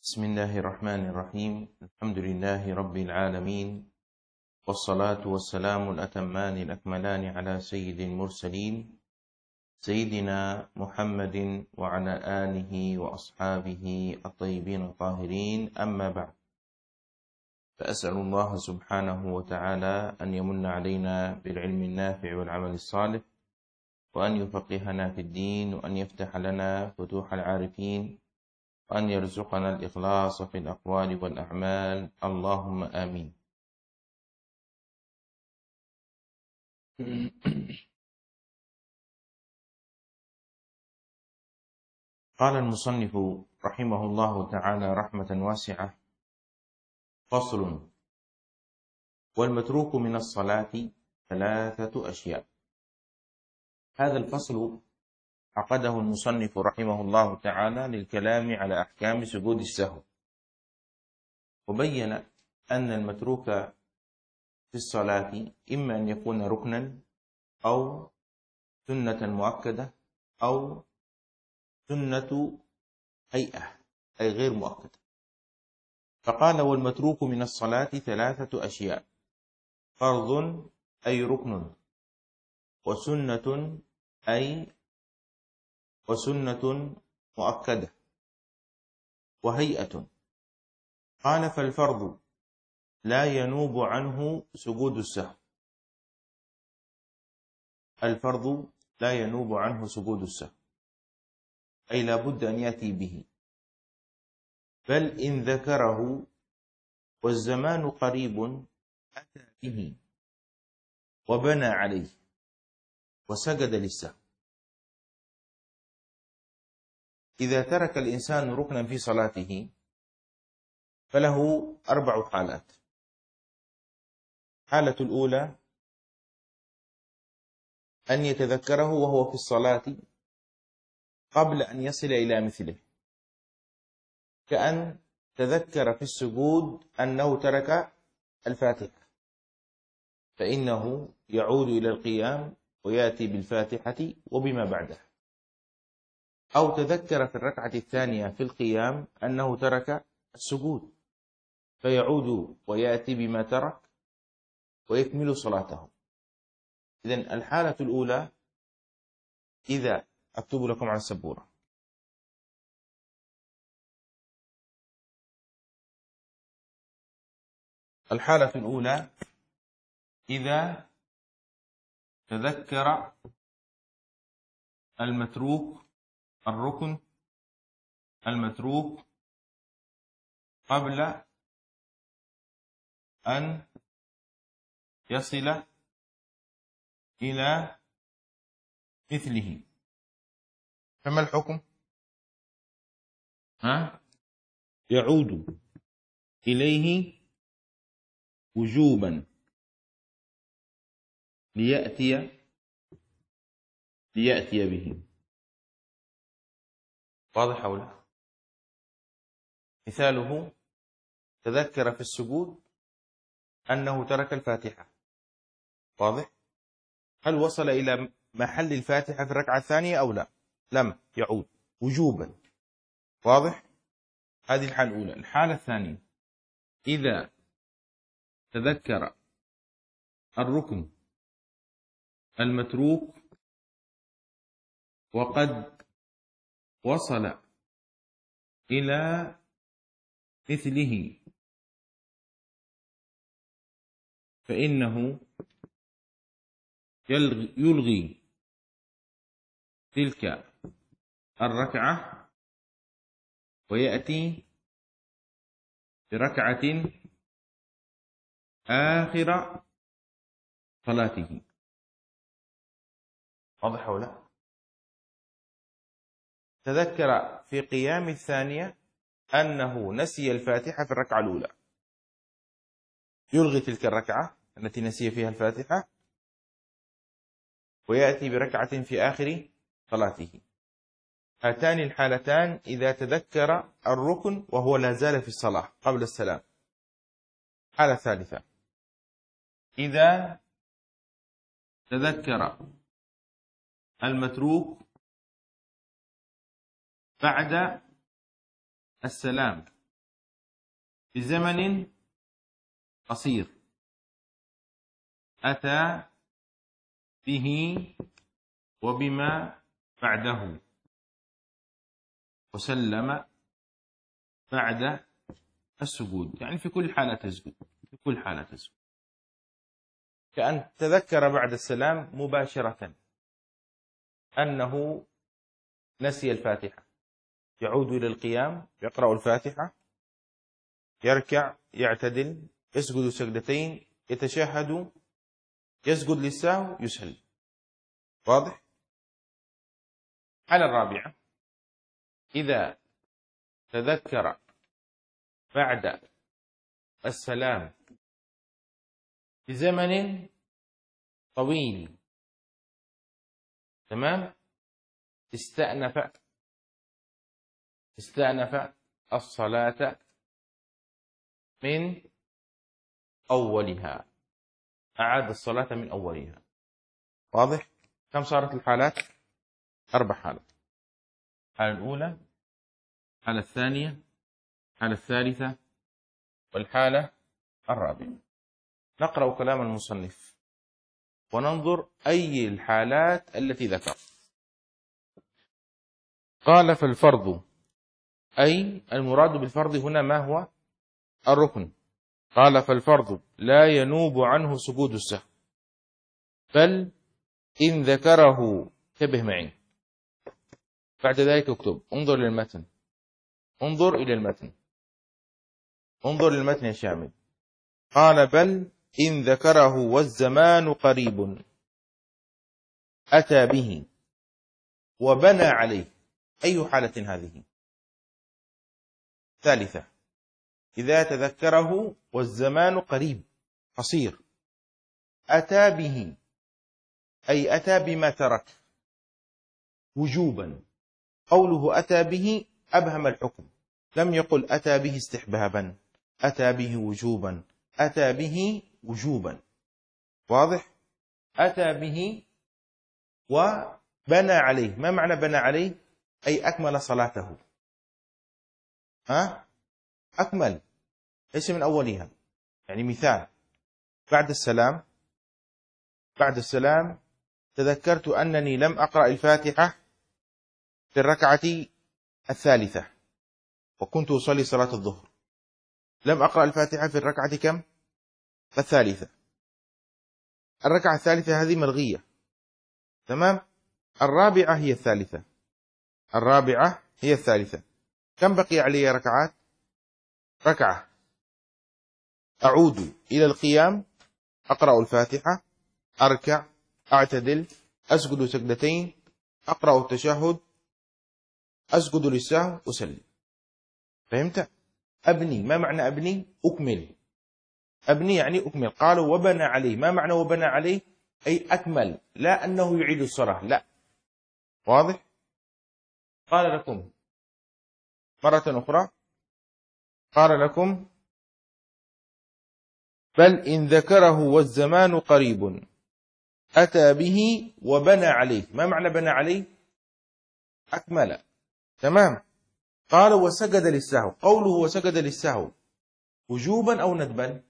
بسم الله الرحمن الرحيم. الحمد لله رب العالمين، والصلاة والسلام الأتمان الأكملان على سيد المرسلين سيدنا محمد وعلى آله وأصحابه الطيبين الطاهرين، أما بعد، فأسأل الله سبحانه وتعالى أن يمن علينا بالعلم النافع والعمل الصالح، وأن يفقهنا في الدين، وأن يفتح لنا فتوح العارفين، وأن يرزقنا الإخلاص في الأقوال والأعمال، اللهم آمين. قال المصنف رحمه الله تعالى رحمة واسعة: فصل: والمتروك من الصلاة 3 أشياء. هذا الفصل عقده المصنف رحمه الله تعالى للكلام على أحكام سجود السهو، وبين أن المتروك في الصلاة إما أن يكون ركنا أو سنة مؤكدة أو سنة هيئة، أي غير مؤكدة. فقال: والمتروك من الصلاة 3 أشياء: فرض أي ركن، وسنة مؤكدة، وهيئة. قال: فالفرض لا ينوب عنه سجود السهو. الفرض لا ينوب عنه سجود السهو، أي لا بد أن يأتي به، بل إن ذكره والزمان قريب أتى به وبنى عليه وسجد للسهو. إذا ترك الإنسان ركنا في صلاته فله 4 حالات. الحالة الأولى أن يتذكره وهو في الصلاة قبل أن يصل إلى مثله، كأن تذكر في السجود أنه ترك الفاتحة، فإنه يعود إلى القيام ويأتي بالفاتحة وبما بعدها. أو تذكر في الركعة الثانية في القيام أنه ترك السجود، فيعود ويأتي بما ترك ويكمل صلاته. إذن الحالة الأولى، إذا أكتب لكم على السبورة: الحالة الأولى إذا تذكر المتروك، الركن المتروك، قبل أن يصل إلى مثله، فما الحكم؟ يعود إليه وجوبا ليأتي به. واضح أو لا؟ مثاله: تذكر في السجود أنه ترك الفاتحة. واضح؟ هل وصل إلى محل الفاتحة في الركعة الثانية أو لا؟ لم، يعود وجوبا. واضح؟ هذه الحالة الأولى. الحالة الثانية: إذا تذكر الركن المتروك وقد وصل إلى مثله، فإنه يلغي تلك الركعة ويأتي بركعة آخر صلاته. واضح أو لا؟ تذكر في قيام الثانية أنه نسي الفاتحة في الركعة الأولى، يلغي تلك الركعة التي نسي فيها الفاتحة ويأتي بركعة في آخر صلاته. هاتان الحالتان إذا تذكر الركن وهو لا زال في الصلاة قبل السلام. حالة ثالثة: إذا تذكر المتروك بعد السلام بزمن قصير أتى به وبما بعده وسلم بعد السجود، يعني في كل حالة تسجد، في كل حالة تسجد، كأن تذكر بعد السلام مباشرة أنه نسي الفاتحة، يعود إلى القيام يقرأ الفاتحة، يركع، يعتدل، يسجد سجدتين، يتشهد، يسجد للسهو، يسلم. واضح؟ الحالة الرابعة إذا تذكر بعد السلام بزمن طويل، تمام، استأنف الصلاة من أولها، أعاد الصلاة من أولها. واضح؟ كم صارت الحالات؟ 4 حالات. الحالة الأولى، الحالة الثانية، الحالة الثالثة، والحالة الرابعة. نقرأ كلام المصنف وننظر أي الحالات التي ذكر. قال فالفرض، أي المراد بالفرض هنا ما هو؟ الركن. قال فالفرض لا ينوب عنه سجود السهو، بل إن ذكره، انتبه معي، بعد ذلك اكتب، انظر للمتن، انظر إلى المتن، انظر للمتن يا شامل. قال بل إن ذكره والزمان قريب أتى به وبنى عليه. أي حالة هذه؟ ثالثة، إذا تذكره والزمان قريب قصير، أتى به، أي أتى بما ترك وجوبا. قوله أتى به أبهم الحكم، لم يقل أتى به استحبابا، أتى به وجوبا، أتى به وجوبا. واضح؟ أتى به وبنى عليه. ما معنى بنى عليه؟ أي أكمل صلاته. أكمل، ليس من أولها. يعني مثال، بعد السلام تذكرت أنني لم أقرأ الفاتحة في الركعة الثالثة، وكنت أصلي صلاة الظهر، لم أقرأ الفاتحة في الركعة كم؟ الثالثة. الركعة الثالثة هذه ملغية، تمام. الرابعة هي الثالثة، الرابعة هي الثالثة. كم بقي علي ركعات؟ ركعة. أعود إلى القيام، أقرأ الفاتحة، أركع، أعتدل، أسجد سجدتين، أقرأ التشهد، أسجد للسهو، أسلم. فهمت؟ أبني. ما معنى أبني؟ أكمل. أبني يعني أكمل. قالوا وبنى عليه. ما معنى وبنى عليه؟ أي أكمل، لا أنه يعيد الصلاة، لا. واضح؟ قال لكم مرة أخرى، قال لكم بل إن ذكره والزمان قريب أتى به وبنى عليه. ما معنى بنى عليه؟ أكمل، تمام. قال وسجد للسهو. قوله وسجد للسهو وجوبا أو ندبا؟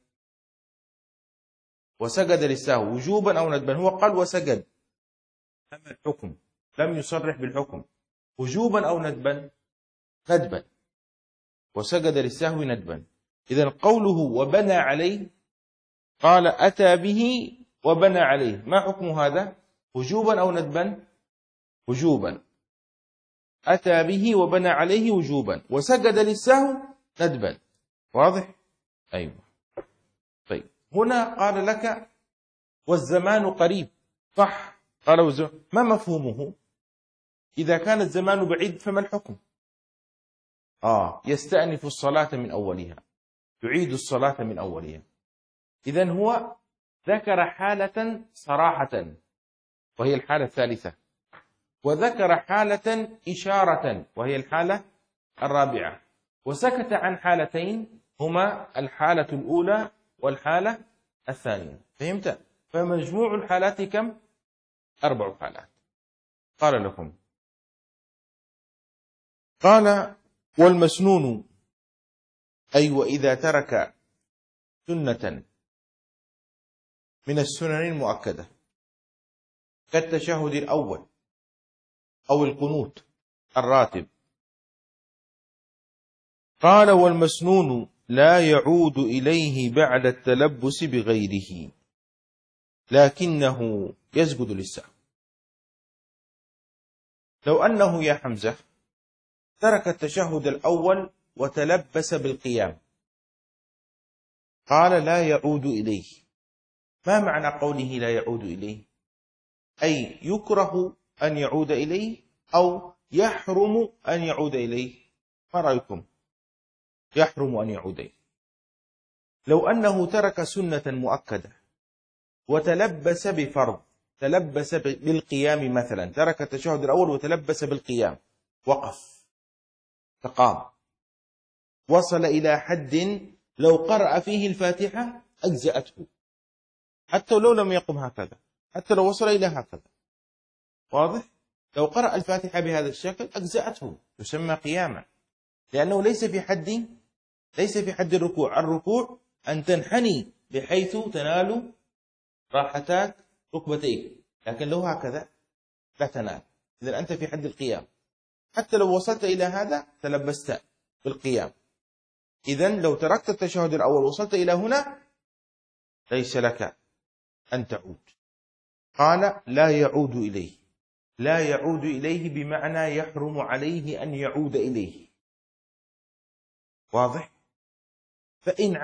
وسجد للسهو وجوبا أو ندبا؟ هو قال وسجد، أما الحكم لم يصرح بالحكم، وجوبا أو ندبا؟ ندبا. وسجد للسهو ندبا. إذن قوله وبنى عليه، قال أتى به وبنى عليه، ما حكم هذا؟ وجوبا أو ندبا؟ وجوبا. أتى به وبنى عليه وجوبا، وسجد للسهو ندبا. واضح؟ أيوة. طيب هنا قال لك والزمان قريب، صح؟ قال والزمان، ما مفهومه؟ إذا كان الزمان بعيد فما الحكم؟ يستأنف الصلاة من أولها، يعيد الصلاة من أولها. إذن هو ذكر حالة صراحة وهي الحالة الثالثة، وذكر حالة إشارة وهي الحالة الرابعة، وسكت عن حالتين هما الحالة الأولى والحالة الثانية. فهمت؟ فمجموع الحالات كم؟ 4 حالات. قال لكم، قال والمسنون أي وإذا ترك سنة من السنن المؤكدة كالتشهد الأول أو القنوت الراتب. قال والمسنون لا يعود إليه بعد التلبس بغيره لكنه يسجد للسهو. لو أنه يا حمزة ترك التشهد الأول وتلبس بالقيام، قال لا يعود إليه. ما معنى قوله لا يعود إليه؟ أي يكره أن يعود إليه أو يحرم أن يعود إليه. ما رأيكم؟ يحرم أن يعود إليه. لو أنه ترك سنة مؤكدة وتلبس بفرض، تلبس بالقيام مثلا، ترك التشهد الأول وتلبس بالقيام، وقف فقام، وصل إلى حد لو قرأ فيه الفاتحة أجزأته، حتى لو لم يقم هكذا، حتى لو وصل إلى هكذا. واضح؟ لو قرأ الفاتحة بهذا الشكل أجزأته، يسمى قياما، لأنه ليس في حد الركوع. الركوع أن تنحني بحيث تنال راحتك ركبتيك، لكن لو هكذا لا تنال. إذن أنت في حد القيام، حتى لو وصلت إلى هذا تلبست بالقيام. إذن لو تركت التشهد الأول وصلت إلى هنا ليس لك أن تعود. قال لا يعود إليه. لا يعود إليه بمعنى يحرم عليه أن يعود إليه. واضح؟ فإن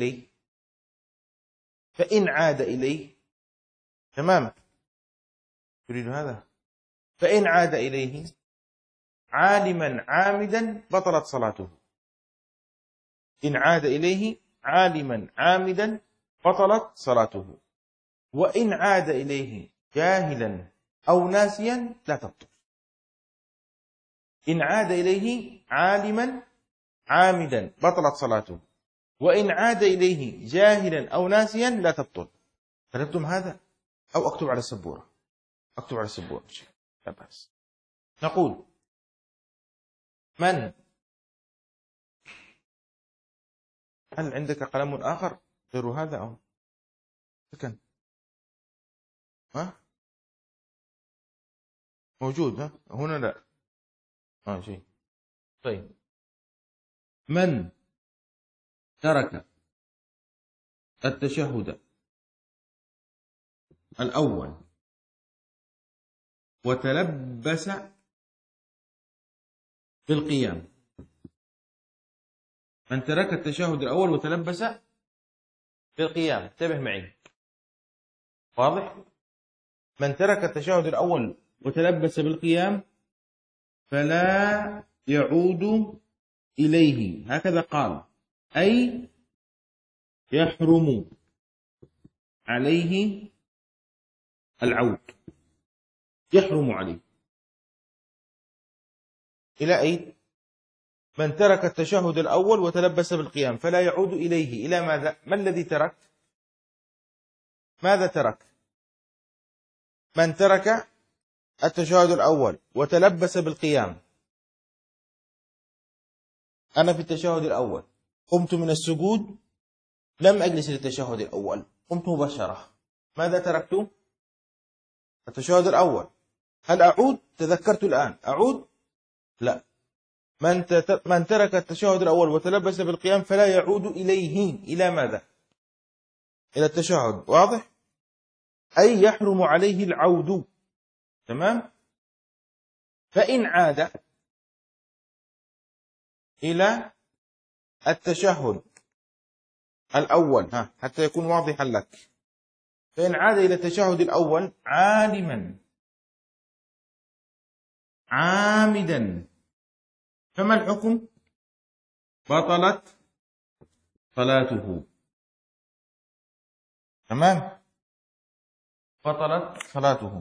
عاد إليه تمام. تريد هذا؟ فإن عاد إليه عالما عامدا بطلت صلاته. إن عاد إليه عالما عامدا بطلت صلاته. وإن عاد إليه جاهلا أو ناسيا لا تبطل. إن عاد إليه عالما عامدا بطلت صلاته، وإن عاد إليه جاهلا أو ناسيا لا تبطل. كتبتم هذا أو أكتب على السبورة؟ أكتب على السبورة لا بأس. نقول هل عندك قلم آخر غير هذا أو سكن؟ ها موجود؟ ها هنا لا شيء. طيب، من ترك التشهد الأول وتلبس بالقيام. من ترك التشهد الأول وتلبس بالقيام، انتبه معي. واضح؟ من ترك التشهد الأول وتلبس بالقيام فلا يعود إليه، هكذا قال، أي يحرم عليه العود. يحرم عليه إلى أين؟ من ترك التشهد الأول وتلبس بالقيام فلا يعود إليه إلى ماذا؟ ما الذي ترك؟ ماذا ترك؟ من ترك التشهد الأول وتلبس بالقيام. أنا في التشهد الأول قمت من السجود، لم أجلس للتشهد الأول، قمت مباشرة. ماذا تركت؟ التشهد الأول. هل أعود؟ تذكرت الآن أعود؟ لا. من ترك التشهد الأول وتلبس بالقيام فلا يعود إليه إلى ماذا؟ إلى التشهد. واضح؟ أي يحرم عليه العود. تمام؟ فإن عاد إلى التشهد الأول، حتى يكون واضحا لك، فإن عاد إلى التشهد الأول عالما عامدا فما الحكم؟ بطلت صلاته. تمام؟ بطلت صلاته.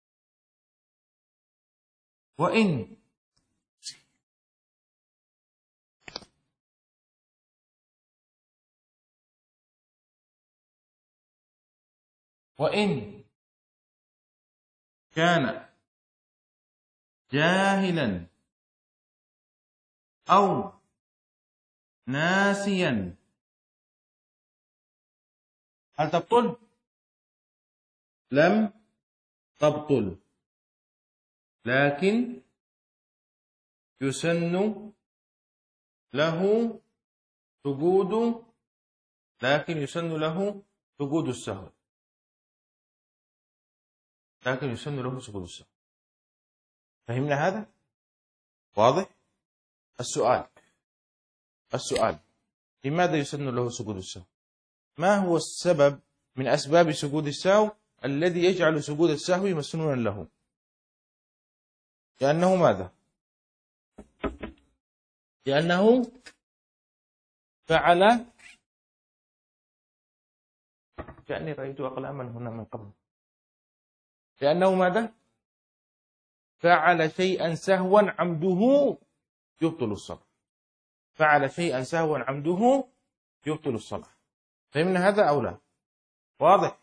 وإن كان جاهلا أو ناسيا هل تبطل؟ لم تبطل، لكن يسن له سجود السهو. فهمنا هذا؟ واضح؟ السؤال لماذا يسن له سجود السهو؟ ما هو السبب من أسباب سجود السهو الذي يجعل سجود السهو مسنونا له؟ لأنه ماذا؟ لأنه فعل، كأني رأيت أقلاما هنا من قبل، لأنه ماذا؟ فعل شيئا سهوا عمده يبطل الصلاة. فهمنا هذا أو لا؟ واضح؟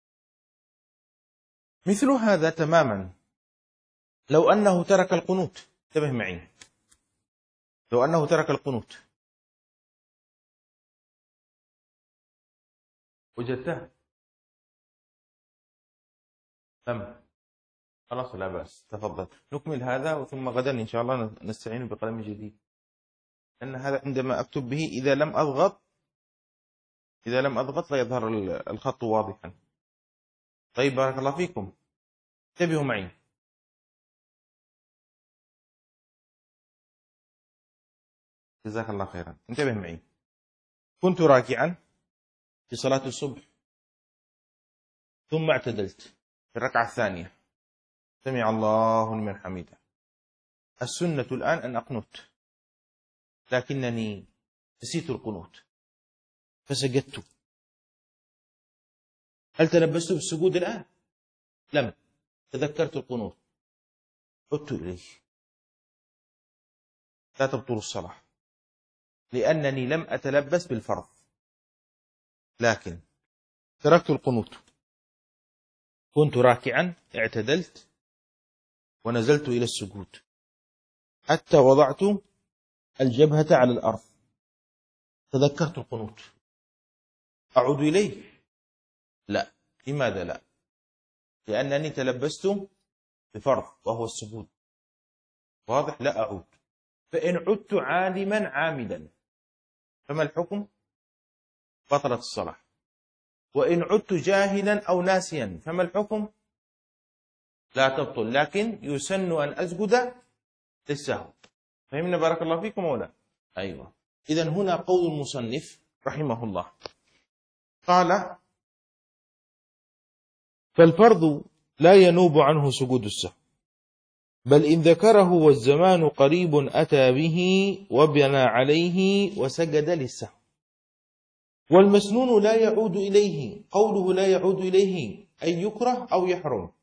مثل هذا تماما لو أنه ترك القنوت. انتبه معي، لو أنه ترك القنوت وجدته تم، خلاص لا بأس، تفضل نكمل هذا ثم غدا إن شاء الله نستعين بقلم جديد، لأن هذا عندما أكتب به إذا لم أضغط لا يظهر الخط واضحا. طيب بارك الله فيكم، انتبهوا معي. جزاك الله خيرا. انتبه معي. كنت راكعا في صلاة الصبح ثم اعتدلت في الركعة الثانية، سمع الله لمن حمده. السنة الآن أن أقنت، لكنني نسيت القنوت فسجدت. هل تلبست بالسجود الآن؟ لم. تذكرت القنوت عدت إليه، لا تبطل الصلاة، لأنني لم أتلبس بالفرض، لكن تركت القنوت. كنت راكعا اعتدلت ونزلت إلى السجود حتى وضعت الجبهة على الأرض، تذكرت القنوت، أعود إليه؟ لا. لماذا لا؟ لأنني تلبست بفرض وهو السجود. واضح؟ لا أعود. فإن عدت عالما عامدا فما الحكم؟ بطلت الصلاة. وإن عدت جاهلا أو ناسيا فما الحكم؟ لا تبطل، لكن يسن أن أسجد للسهو. فهمنا بارك الله فيكم ولا؟ أيوة. إذن هنا قول المصنف رحمه الله قال: فالفرض لا ينوب عنه سجود السهو، بل إن ذكره والزمان قريب أتى به وبنى عليه وسجد للسهو. والمسنون لا يعود إليه، قوله لا يعود إليه أي يكره أو يحرم.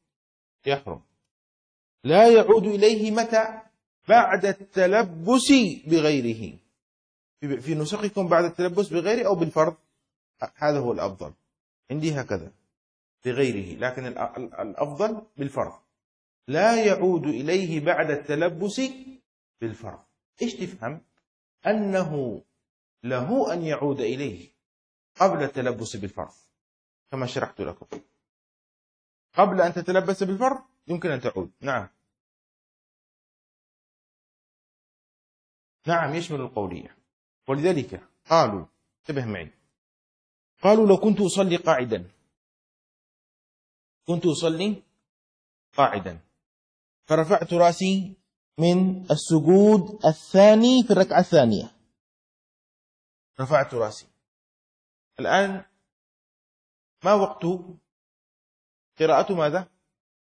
لا يعود إليه متى؟ بعد التلبس بغيره. في نسخكم بعد التلبس بغيره أو بالفرض؟ هذا هو الأفضل عندي، هكذا بغيره، لكن الأفضل بالفرض. لا يعود إليه بعد التلبس بالفرض. إيش تفهم؟ أنه له أن يعود إليه قبل التلبس بالفرض، كما شرحت لكم. قبل أن تتلبس بالفرض يمكن أن تعود. نعم يشمل القولية. ولذلك قالوا، انتبه معي، قالوا لو كنت أصلي قاعدا فرفعت رأسي من السجود الثاني في الركعة الثانية، رفعت رأسي الآن، ما وقت قراءة ماذا؟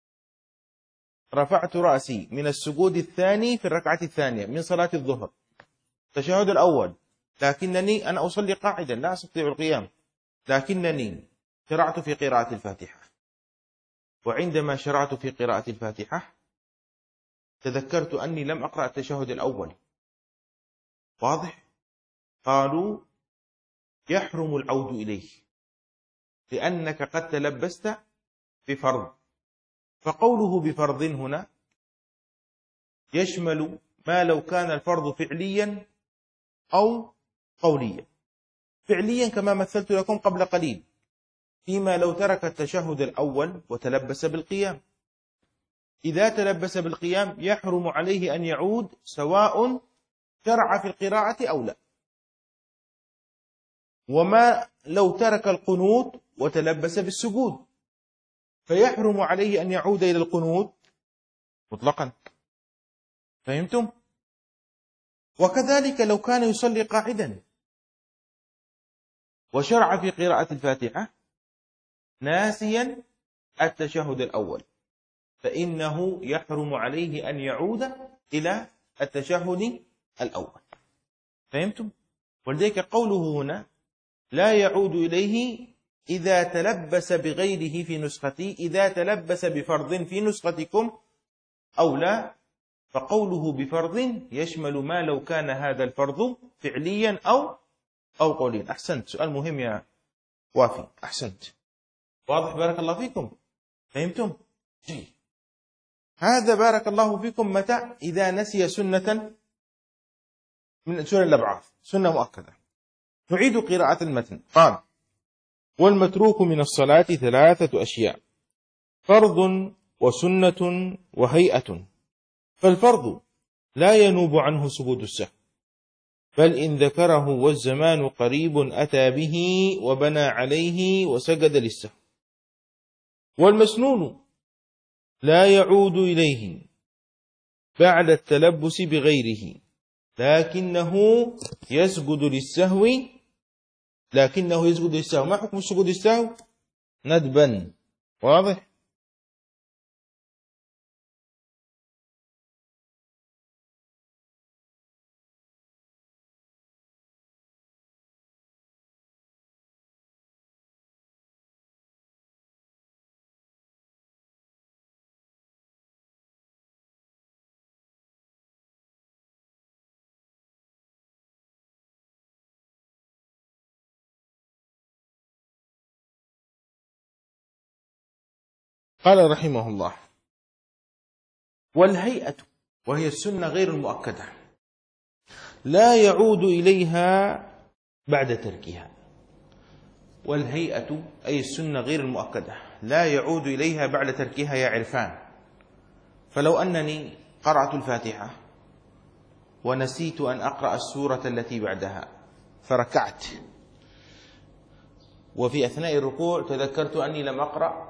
رفعت رأسي من السجود الثاني في الركعة الثانية من صلاة الظهر، التشهد الأول، لكنني أنا أصلي قاعدا لا أستطيع القيام، لكنني شرعت في قراءة الفاتحة. وعندما شرعت في قراءة الفاتحة تذكرت أني لم أقرأ التشهد الأول. واضح؟ قالوا يحرم العود إليه لأنك قد تلبست بفرض. فقوله بفرض هنا يشمل ما لو كان الفرض فعليا أو قولية. فعليا كما مثلت لكم قبل قليل فيما لو ترك التشهد الأول وتلبس بالقيام، إذا تلبس بالقيام يحرم عليه أن يعود سواء شرع في القراءة أو لا. وما لو ترك القنوت وتلبس بالسجود فيحرم عليه أن يعود إلى القنوت مطلقا. فهمتم؟ وكذلك لو كان يصلي قاعدا وشرع في قراءة الفاتحة ناسيا التشهد الأول فإنه يحرم عليه أن يعود إلى التشهد الأول. فهمتم؟ ولذلك قوله هنا لا يعود إليه إذا تلبس بغيره في نسختي، إذا تلبس بفرض في نسختكم أو لا، فقوله بفرض يشمل ما لو كان هذا الفرض فعليا أو قوليا. أحسنت، سؤال مهم يا وافي، أحسنت، واضح، بارك الله فيكم. فهمتم؟ جيد. هذا بارك الله فيكم متى؟ إذا نسي سنة من سنن الأبعاد، سنة مؤكدة. نعيد قراءة المتن. قال: والمتروك من الصلاة 3 أشياء: فرض وسنة وهيئة. فالفرض لا ينوب عنه سجود السهو، بل إن ذكره والزمان قريب أتى به وبنى عليه وسجد للسهو. والمسنون لا يعود إليه بعد التلبس بغيره، لكنه يسجد للسهو. ما حكم سجود السهو؟ ندبا. واضح؟ قال رحمه الله: والهيئة وهي السنة غير المؤكدة لا يعود إليها بعد تركها. والهيئة أي السنة غير المؤكدة لا يعود إليها بعد تركها يا عرفان. فلو أنني قرأت الفاتحة ونسيت أن أقرأ السورة التي بعدها فركعت، وفي أثناء الركوع تذكرت أني لم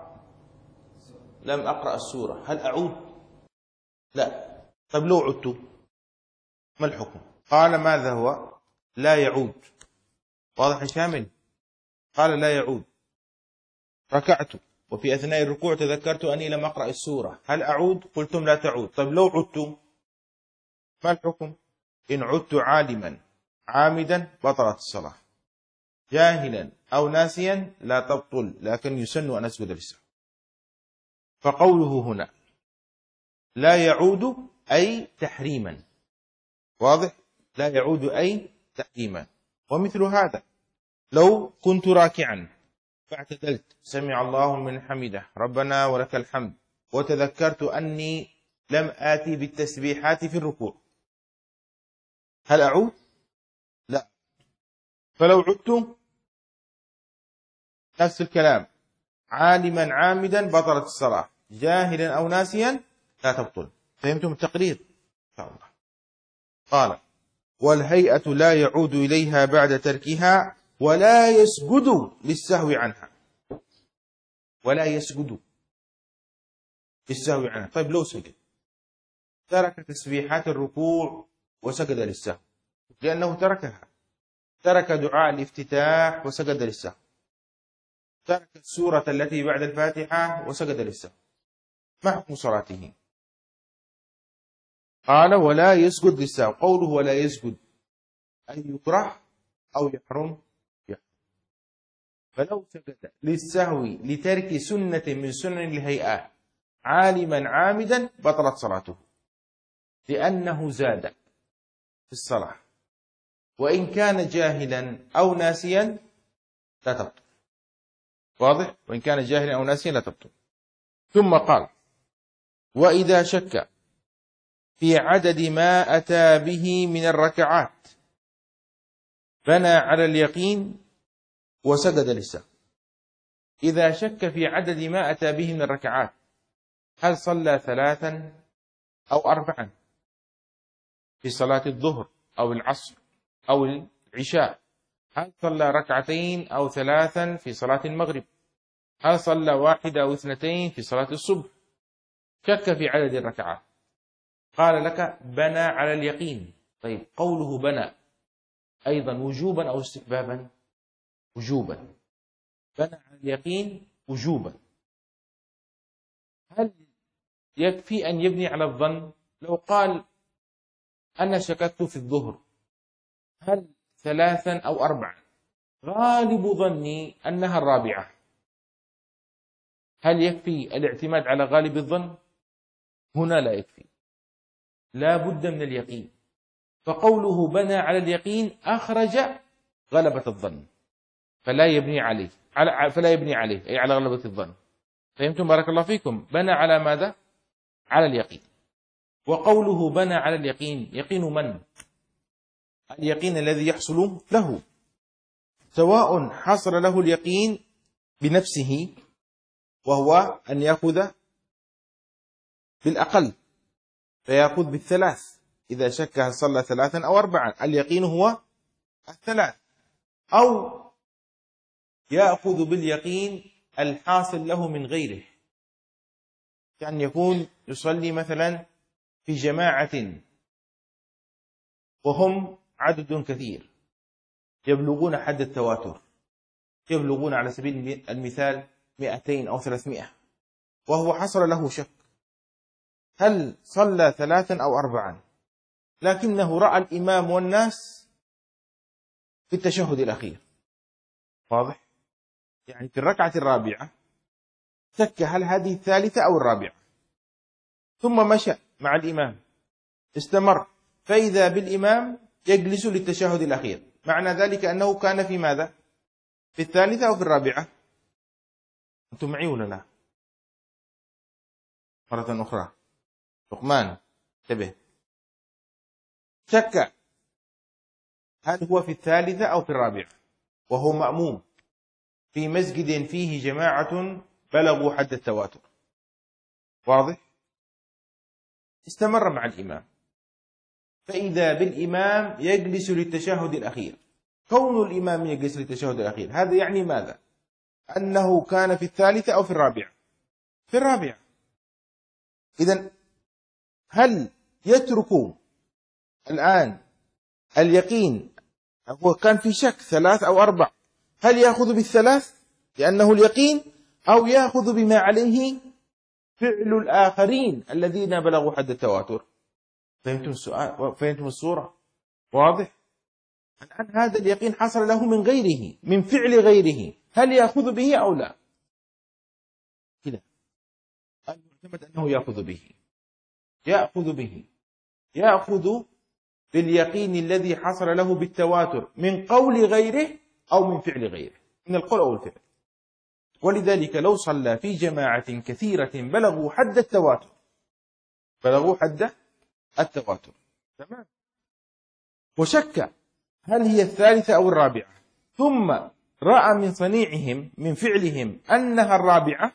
أقرأ السورة، هل أعود؟ لا. طيب لو عدت ما الحكم؟ قال: ماذا هو؟ لا يعود. واضح شامل؟ قال: لا يعود. ركعت وفي أثناء الركوع تذكرت أني لم أقرأ السورة، هل أعود؟ قلتم لا تعود. طيب لو عدت ما الحكم؟ إن عدت عالما عامدا بطلت الصلاة، جاهلا أو ناسيا لا تبطل، لكن يسن أن أسجد للسهو. فقوله هنا لا يعود أي تحريما. واضح؟ لا يعود أي تحريما. ومثل هذا لو كنت راكعا فاعتدلت سمع الله من حمده ربنا ولك الحمد، وتذكرت أني لم آتي بالتسبيحات في الركوع، هل أعود؟ لا. فلو عدت نفس الكلام، عالما عامدا بطلت الصلاة، جاهلا أو ناسيا لا تبطل. فهمتم التقرير؟ إن شاء الله. قال: والهيئة لا يعود إليها بعد تركها ولا يسجد للسهو عنها. ولا يسجد للسهو عنها. طيب لو سجد، ترك تسبيحات الركوع وسجد للسهو، لأنه تركها، ترك دعاء الافتتاح وسجد للسهو، ترك السورة التي بعد الفاتحة وسجد للسهو، ما حكم صلاته؟ قال: ولا يسجد للسهو. قوله ولا يسجد أي يكره أو يحرم. فلو سجد للسهو لترك سنة من سنن الهيئات عالما عامدا بطلت صلاته، لأنه زاد في الصلاة، وإن كان جاهلا أو ناسيا لا تبطل. واضح؟ وإن كان جاهلا أو ناسيا لا تبطل. ثم قال: وإذا شك في عدد ما أتى به من الركعات بنى على اليقين وسجد للسهو. إذا شك في عدد ما أتى به من الركعات، هل صلى 3 أو 4 في صلاة الظهر أو العصر أو العشاء؟ هل صلى 2 أو 3 في صلاة المغرب؟ هل صلى 1 أو 2 في صلاة الصبح؟ شك في عدد الركعات، قال لك بنى على اليقين. طيب قوله بنى أيضا وجوبا أو استحبابا؟ وجوبا. بنى على اليقين وجوبا. هل يكفي أن يبني على الظن؟ لو قال أنا شككت في الظهر، هل 3 أو 4؟ غالب ظني أنها 4. هل يكفي الاعتماد على غالب الظن؟ هنا لا يكفي، لا بد من اليقين. فقوله بنى على اليقين أخرج غلبة الظن، فلا يبني عليه، أي على غلبة الظن. فهمتم؟ بارك الله فيكم. بنى على ماذا؟ على اليقين. وقوله بنى على اليقين، يقين من؟ اليقين الذي يحصل له، سواء حصل له اليقين بنفسه وهو أن يأخذ بالأقل فيأخذ بالثلاث، إذا شك هل صلى 3 أو 4 اليقين هو 3، أو يأخذ باليقين الحاصل له من غيره، كأن يكون يصلي مثلا في جماعة وهم عدد كثير يبلغون حد التواتر، يبلغون على سبيل المثال 200 أو 300، وهو حصل له شك هل صلى 3 أو 4، لكنه رأى الإمام والناس في التشهد الأخير، واضح؟ يعني في الركعة الرابعة شك هل هذه 3 أو 4، ثم مشى مع الإمام استمر، فإذا بالإمام يجلس للتشهد الأخير، معنى ذلك أنه كان في ماذا؟ في 3 أو في 4؟ أنتم معي ولا لا؟ مرة أخرى لقمان انتبه، شك هل هو في 3 أو في 4 وهو مأموم في مسجد فيه جماعة بلغوا حد التواتر، واضح؟ استمر مع الإمام، فإذا بالإمام يجلس للتشهد الأخير. كون الإمام يجلس للتشهد الأخير هذا يعني ماذا؟ أنه كان في 3 أو في 4؟ في 4. إذن هل يترك الآن اليقين؟ هو كان في شك 3 أو 4، هل يأخذ بالثلاث لأنه اليقين، أو يأخذ بما عليه فعل الآخرين الذين بلغوا حد التواتر؟ فهمتم السؤال؟ فهمتم الصورة؟ واضح؟ الآن هذا اليقين حصل له من غيره، من فعل غيره، هل يأخذ به أو لا؟ كده المعتمد أنه يأخذ به، يأخذ باليقين الذي حصل له بالتواتر من قول غيره أو من فعل غيره، من القول أو الفعل. ولذلك لو صلى في جماعة كثيرة بلغوا حد التواتر، تمام، وشك هل هي 3 أو 4، ثم رأى من صنيعهم من فعلهم أنها 4،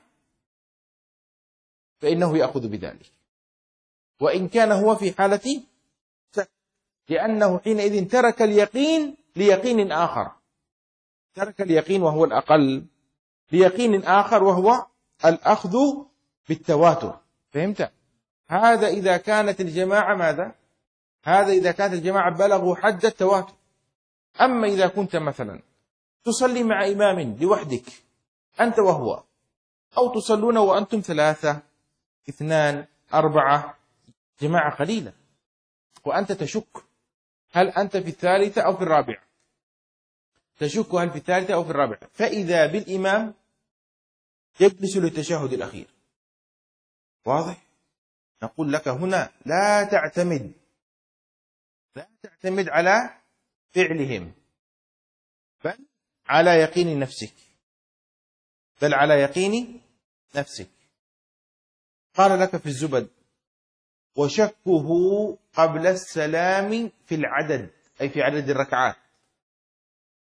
فإنه يأخذ بذلك، وإن كان هو في حالة شك، لأنه حينئذ ترك اليقين ليقين آخر، ترك اليقين وهو الأقل ليقين آخر وهو الأخذ بالتواتر. فهمت؟ هذا إذا كانت الجماعة ماذا؟ هذا إذا كانت الجماعة بلغوا حد التواتر. أما إذا كنت مثلا تصلي مع إمام لوحدك أنت وهو، أو تصلون وأنتم 3 2 4 جماعة قليلة، وأنت تشك هل أنت في 3 أو في 4، تشك هل في 3 أو في 4، فإذا بالإمام يجلس للتشهد الأخير، واضح؟ نقول لك هنا لا تعتمد على فعلهم، بل على يقين نفسك، قال لك في الزبد وشكه قبل السلام في العدد، أي في عدد الركعات،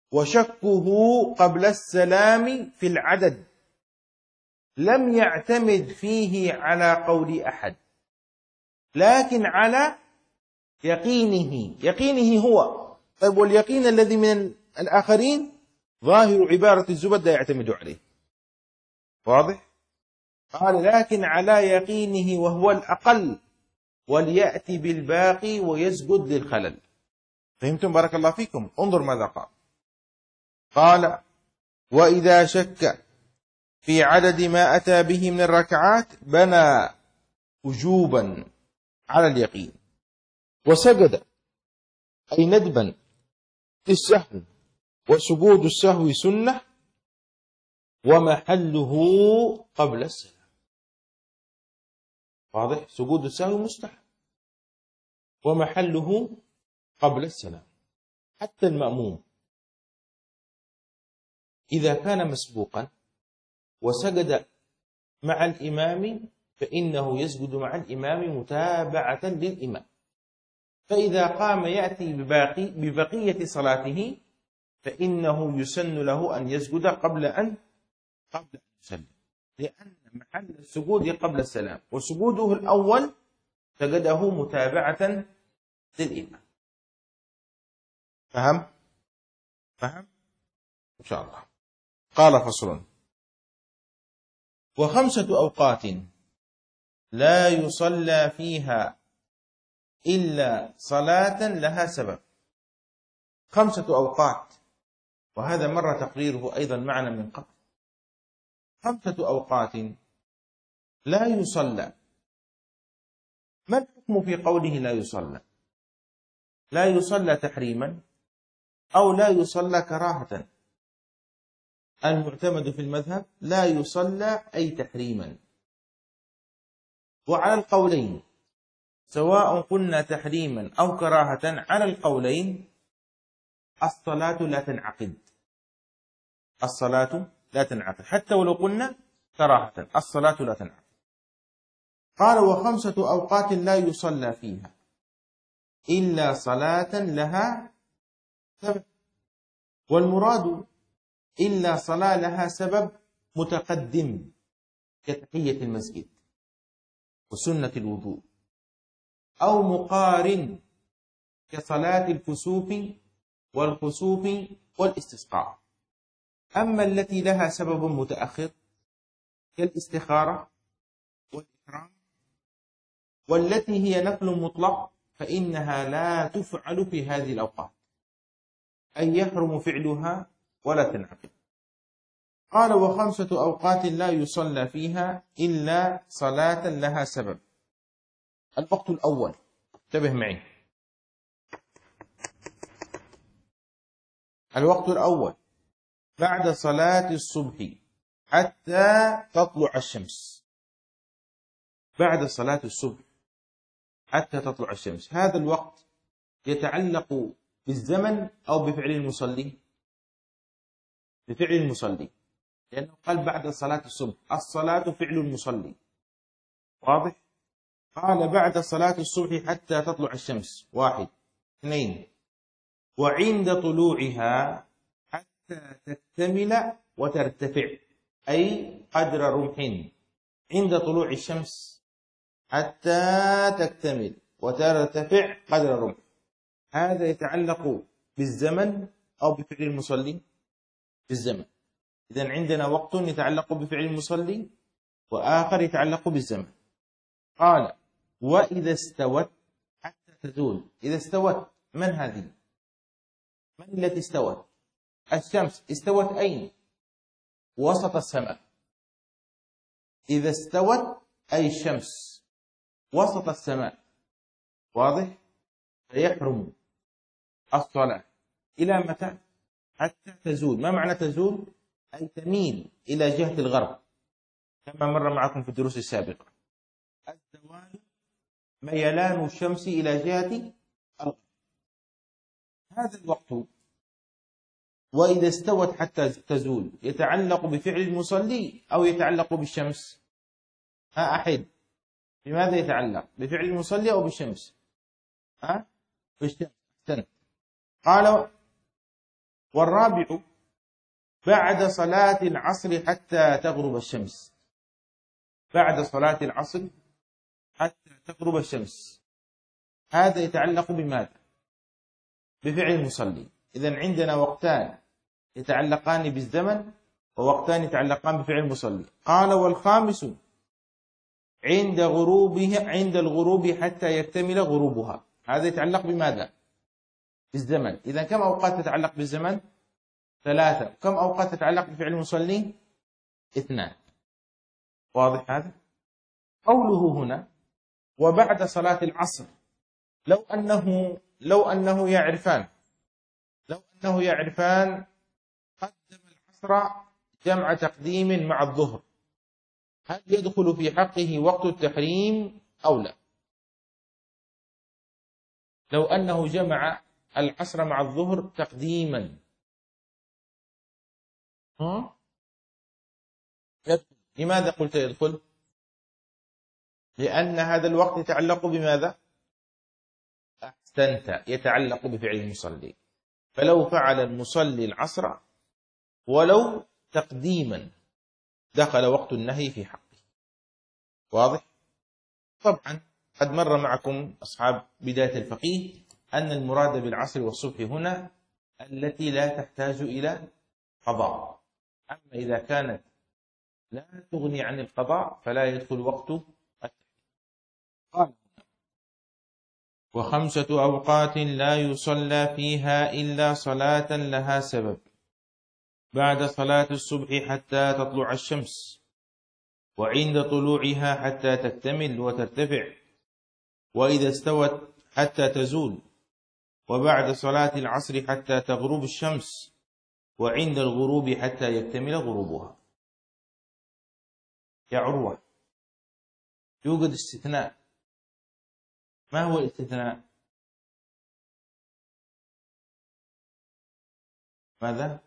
وشكه قبل السلام في العدد لم يعتمد فيه على قول أحد، لكن على يقينه هو. طيب، واليقين الذي من الآخرين ظاهر عبارة الزبد لا يعتمد عليه. واضح؟ قال لكن على يقينه وهو الأقل، وليأتي بالباقي ويسجد للخلل. فهمتم؟ بارك الله فيكم. انظر ماذا قال. قال: وإذا شك في عدد ما أتى به من الركعات بنى وجوبا على اليقين، وسجد أي ندبا للسهو، وسجود السهو سنة، ومحله قبل السلام. واضح؟ سجود السهو مستحب ومحله قبل السلام. حتى المأموم إذا كان مسبوقا وسجد مع الإمام فإنه يسجد مع الإمام متابعة للإمام، فإذا قام يأتي ببقية صلاته فإنه يسن له أن يسجد قبل أن يسلم، لأن محل السجود قبل السلام، وسجوده الأول سجده متابعة للإمام. فهم إن شاء الله. قال: فصل: وخمسة أوقات لا يصلى فيها إلا صلاة لها سبب. 5 أوقات، وهذا مر تقريره أيضا معنا من قبل. 5 أوقات لا يصلى. ما الحكم في قوله لا يصلى؟ لا يصلى تحريما أو لا يصلى كراهة؟ المعتمد في المذهب لا يصلى أي تحريما. وعلى القولين سواء قلنا تحريما أو كراهة، على القولين الصلاة لا تنعقد. الصلاة لا تنعقد حتى ولو قلنا كراهة، الصلاة لا تنعقد. قال: و5 أوقات لا يصلى فيها إلا صلاة لها سبب. والمراد إلا صلاة لها سبب متقدم كتحية المسجد وسنة الوضوء، أو مقارن كصلاة الكسوف والخسوف والاستسقاء. أما التي لها سبب متأخر كالاستخارة والإحرام، والتي هي نفل مطلق، فإنها لا تفعل في هذه الأوقات، أي يحرم فعلها ولا تنعقد. قال: و5 أوقات لا يصلى فيها إلا صلاة لها سبب. الوقت الأول، انتبه معي، الوقت الأول بعد صلاة الصبح حتى تطلع الشمس. بعد صلاة الصبح حتى تطلع الشمس، هذا الوقت يتعلق بالزمن أو بفعل المصلي؟ بفعل المصلي، لأنه قال بعد صلاة الصبح، الصلاة فعل المصلي. واضح؟ قال: بعد صلاة الصبح حتى تطلع الشمس، 1. 2. وعند طلوعها حتى تكتمل وترتفع، أي قدر رمح. عند طلوع الشمس حتى تكتمل وترتفع قدر رمح، هذا يتعلق بالزمن أو بفعل المصلي؟ بالزمن. إذن عندنا وقت يتعلق بفعل المصلي وآخر يتعلق بالزمن. قال: وإذا استوت حتى تزول. إذا استوت، من هذه؟ من التي استوت؟ الشمس. استوت أين؟ وسط السماء. إذا استوت أي الشمس وسط السماء. واضح؟ فيحرم الصلاة إلى متى؟ حتى تزول. ما معنى تزول؟ أي تميل إلى جهة الغرب، كما مر معكم في الدروس السابقة. الزوال ميلان الشمس إلى جهة الغرب. هذا الوقت وإذا استوت حتى تزول يتعلق بفعل المصلي أو يتعلق بالشمس؟ ها أحد، بماذا يتعلق؟ بفعل المصلي أو بالشمس؟ بالشمس. قال: والرابع بعد صلاة العصر حتى تغرب الشمس. بعد صلاة العصر حتى تغرب الشمس، هذا يتعلق بماذا؟ بفعل المصلي. إذن عندنا وقتان يتعلقان بالزمن ووقتان يتعلقان بفعل المصلي. قال والخامس عند الغروب حتى يكتمل غروبها، هذا يتعلق بماذا؟ بالزمن. إذن كم أوقات تتعلق بالزمن؟ 3. كم أوقات تتعلق بفعل المصلي؟ 2. واضح هذا؟ قوله هنا وبعد صلاة العصر، لو أنه يعرفان قدم العصر جمع تقديم مع الظهر، هل يدخل في حقه وقت التحريم أو لا؟ لو أنه جمع العصر مع الظهر تقديما، يدخل. لماذا قلت يدخل؟ لأن هذا الوقت يتعلق بماذا؟ أحسنت، يتعلق بفعل المصلي. فلو فعل المصلي العصر ولو تقديما دخل وقت النهي في حقه. واضح؟ طبعا قد مر معكم أصحاب بداية الفقيه أن المراد بالعصر والصبح هنا التي لا تحتاج إلى قضاء، أما إذا كانت لا تغني عن القضاء فلا يدخل وقت التحريم. قال و5 أوقات لا يصلى فيها إلا صلاة لها سبب: بعد صلاة الصبح حتى تطلع الشمس، وعند طلوعها حتى تكتمل وترتفع، وإذا استوت حتى تزول، وبعد صلاة العصر حتى تغرب الشمس، وعند الغروب حتى يكتمل غروبها. يا عروة، يوجد استثناء. ما هو الاستثناء؟ ماذا؟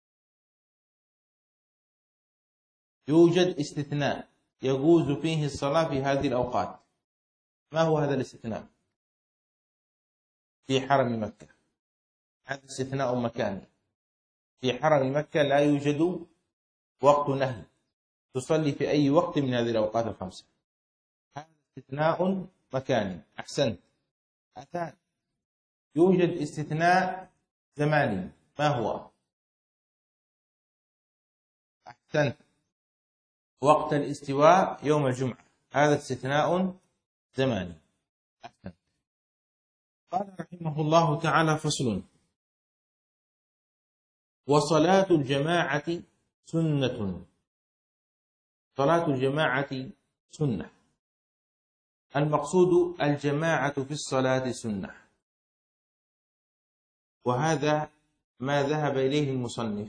يوجد استثناء يجوز فيه الصلاة في هذه الأوقات. ما هو هذا الاستثناء؟ في حرم مكة، هذا استثناء مكاني. في حرم مكة لا يوجد وقت نهي، تصلي في أي وقت من هذه الأوقات الخمسة. هذا استثناء مكاني. أحسنت. أثان يوجد استثناء زماني. ما هو؟ أحسنت، وقت الاستواء يوم الجمعة، هذا استثناء زماني. أحسنت. قال رحمه الله تعالى: فصل: وصلاة الجماعة سنة. صلاة الجماعة سنة. المقصود الجماعة في الصلاة سنة، وهذا ما ذهب إليه المصنف،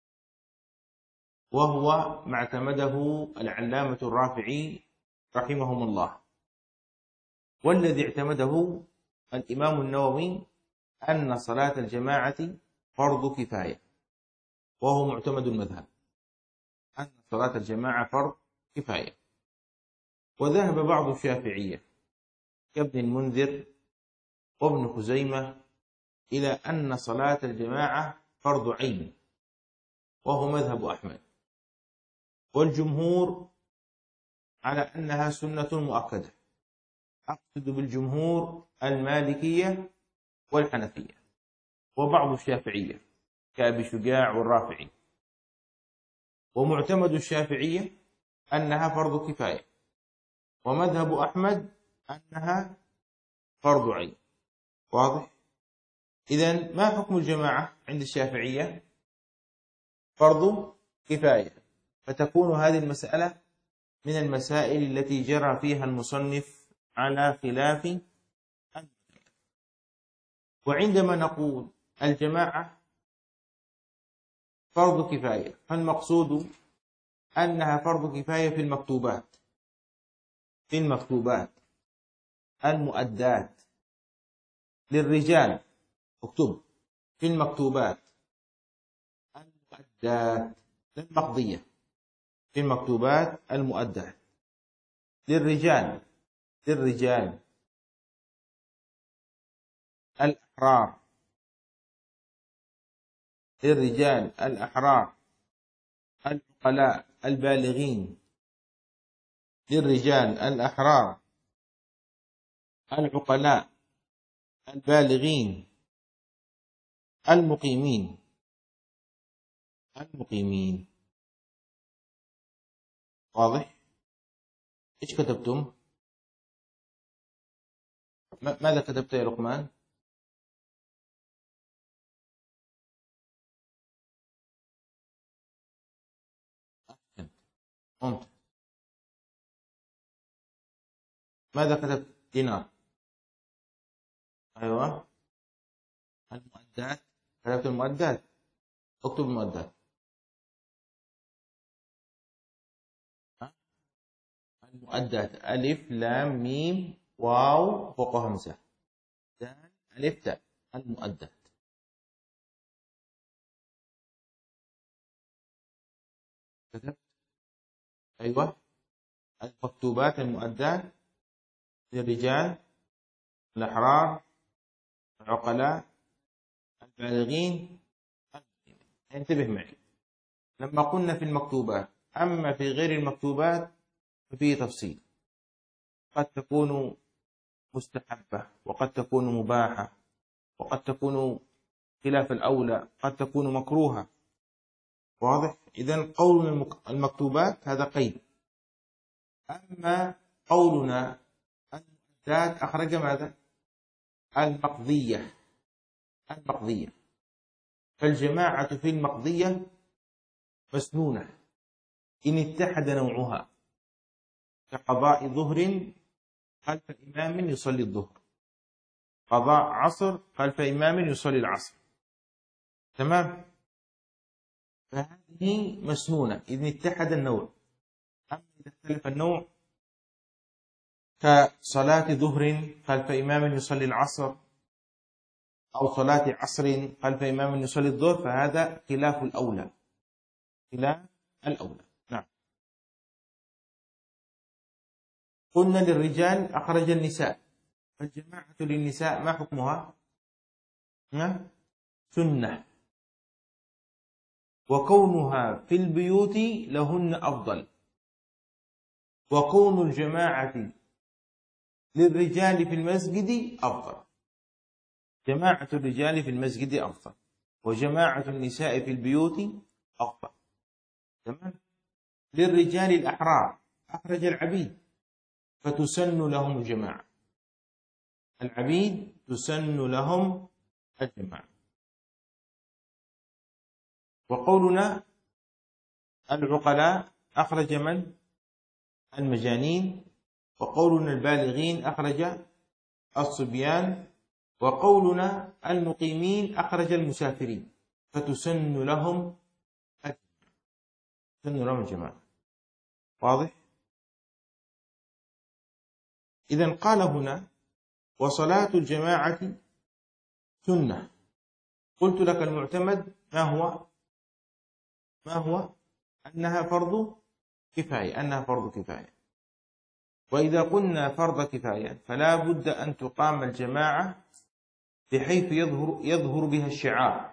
وهو ما اعتمده العلامة الرافعي رحمهم الله، والذي اعتمده الإمام النووي أن صلاة الجماعة فرض كفاية، وهو معتمد المذهب أن صلاة الجماعة فرض كفاية. وذهب بعض الشافعية كابن المنذر وابن خزيمة إلى أن صلاة الجماعة فرض عين، وهو مذهب أحمد. والجمهور على أنها سنة مؤكدة، أقصد بالجمهور المالكية والحنفية وبعض الشافعية كأبي شجاع والرافعي. ومعتمد الشافعية أنها فرض كفاية، ومذهب أحمد أنها فرض عين. واضح؟ إذن ما حكم الجماعة عند الشافعية؟ فرض كفاية. فتكون هذه المسألة من المسائل التي جرى فيها المصنف على خلاف. وعندما نقول الجماعة فرض كفاية فالمقصود أنها فرض كفاية في المكتوبات المؤدات للرجال. اكتب: في المكتوبات المؤدات للمقضية، في المكتوبات المؤدات للرجال الأحرار للرجال الأحرار العقلاء البالغين، للرجال الأحرار العقلاء البالغين المقيمين. واضح؟ إيش كتبتم؟ ماذا كتبت يا لقمان؟ ممتاز. ماذا كتبت دينار؟ أيوة، المؤدات. كتبت المؤدات، اكتب المؤدات. المؤدات ألف لام ميم واو فوق همزة دال ألف تاء. المؤدات. كتبت؟ أيوة، المكتوبات المؤدات للرجال الأحرار العقلاء البالغين. انتبه معي، لما قلنا في المكتوبات، أما في غير المكتوبات ففيه تفصيل، قد تكون مستحبة وقد تكون مباحة وقد تكون خلاف الأولى، قد تكون مكروهة. واضح؟ إذن قولنا المكتوبات هذا قيد. أما قولنا المؤدات أخرج ماذا؟ المقضية. فالجماعة في المقضية مسنونة إن اتحد نوعها، كقضاء ظهر خلف إمام يصلي الظهر، قضاء عصر خلف إمام يصلي العصر. تمام؟ فهذه مسنونة إذن اتحد النوع. أما إذا اختلف النوع كصلاة ظهر خلف إمام يصلي العصر أو صلاة عصر خلف إمام يصلي الظهر، فهذا خلاف الأولى. نعم. قلنا للرجال أخرج النساء، فالجماعة للنساء ما حكمها؟ سنة، وكونها في البيوت لهن أفضل، وكون الجماعة للرجال في المسجد أفضل. جماعة الرجال في المسجد أفضل، وجماعة النساء في البيوت أفضل. تمام؟ للرجال الأحرار أخرج العبيد، فتسن لهم الجماعة. العبيد تسن لهم الجماعة. وقولنا العقلاء أخرج من؟ المجانين. وقولنا البالغين أخرج الصبيان. وقولنا المقيمين أخرج المسافرين، فتسن لهم الجماعة. واضح؟ إذن قال هنا وصلاة الجماعة سنة. قلت لك المعتمد ما هو؟ أنها فرض كفاية. وإذا قلنا فرض كفاية فلا بد أن تقام الجماعة بحيث يظهر بها الشعار،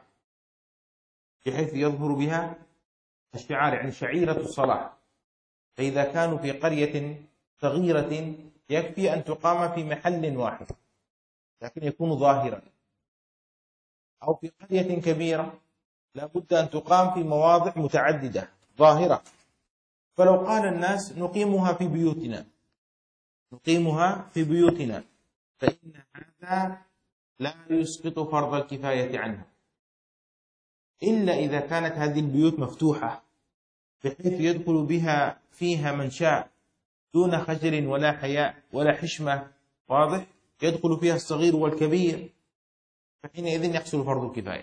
يعني شعيرة الصلاة. فإذا كانوا في قرية صغيرة يكفي أن تقام في محل واحد لكن يكون ظاهرا، أو في قرية كبيرة لا بد أن تقام في مواضع متعددة ظاهرة. فلو قال الناس نقيمها في بيوتنا فإن هذا لا يسقط فرض الكفاية عنه، إلا إذا كانت هذه البيوت مفتوحة بحيث يدخل فيها من شاء دون خجل ولا حياء ولا حشمة. واضح؟ يدخل فيها الصغير والكبير، فحينئذ يحصل فرض الكفاية.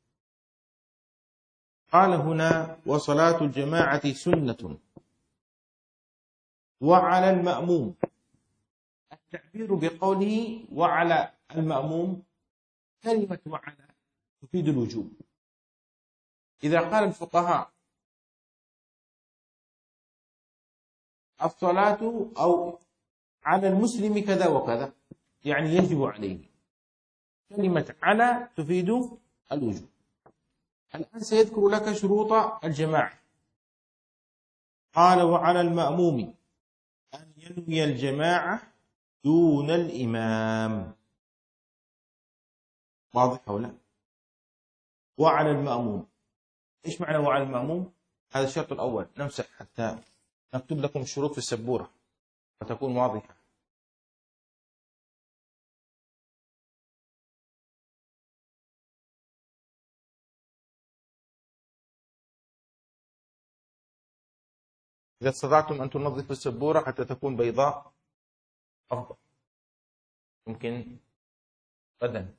قال هنا وصلاة الجماعة سنة. وعلى المأموم، التعبير بقوله وعلى المأموم، كلمة وعلى تفيد الوجوب. إذا قال الفقهاء الصلاة أو على المسلم كذا وكذا، يعني يجب عليه، كلمة على تفيد الوجوب. الآن سيذكر لك شروط الجماعة. قال: وعلى المأموم أن ينوي الجماعة دون الإمام. واضح أو لا؟ وعلى المأموم، إيش معنى وعلى المأموم؟ هذا الشرط الأول. نمسح حتى نكتب لكم الشروط في السبورة وتكون واضحة. إذا استطعتم أن تنظفوا السبورة حتى تكون بيضاء أفضل. يمكن غدا.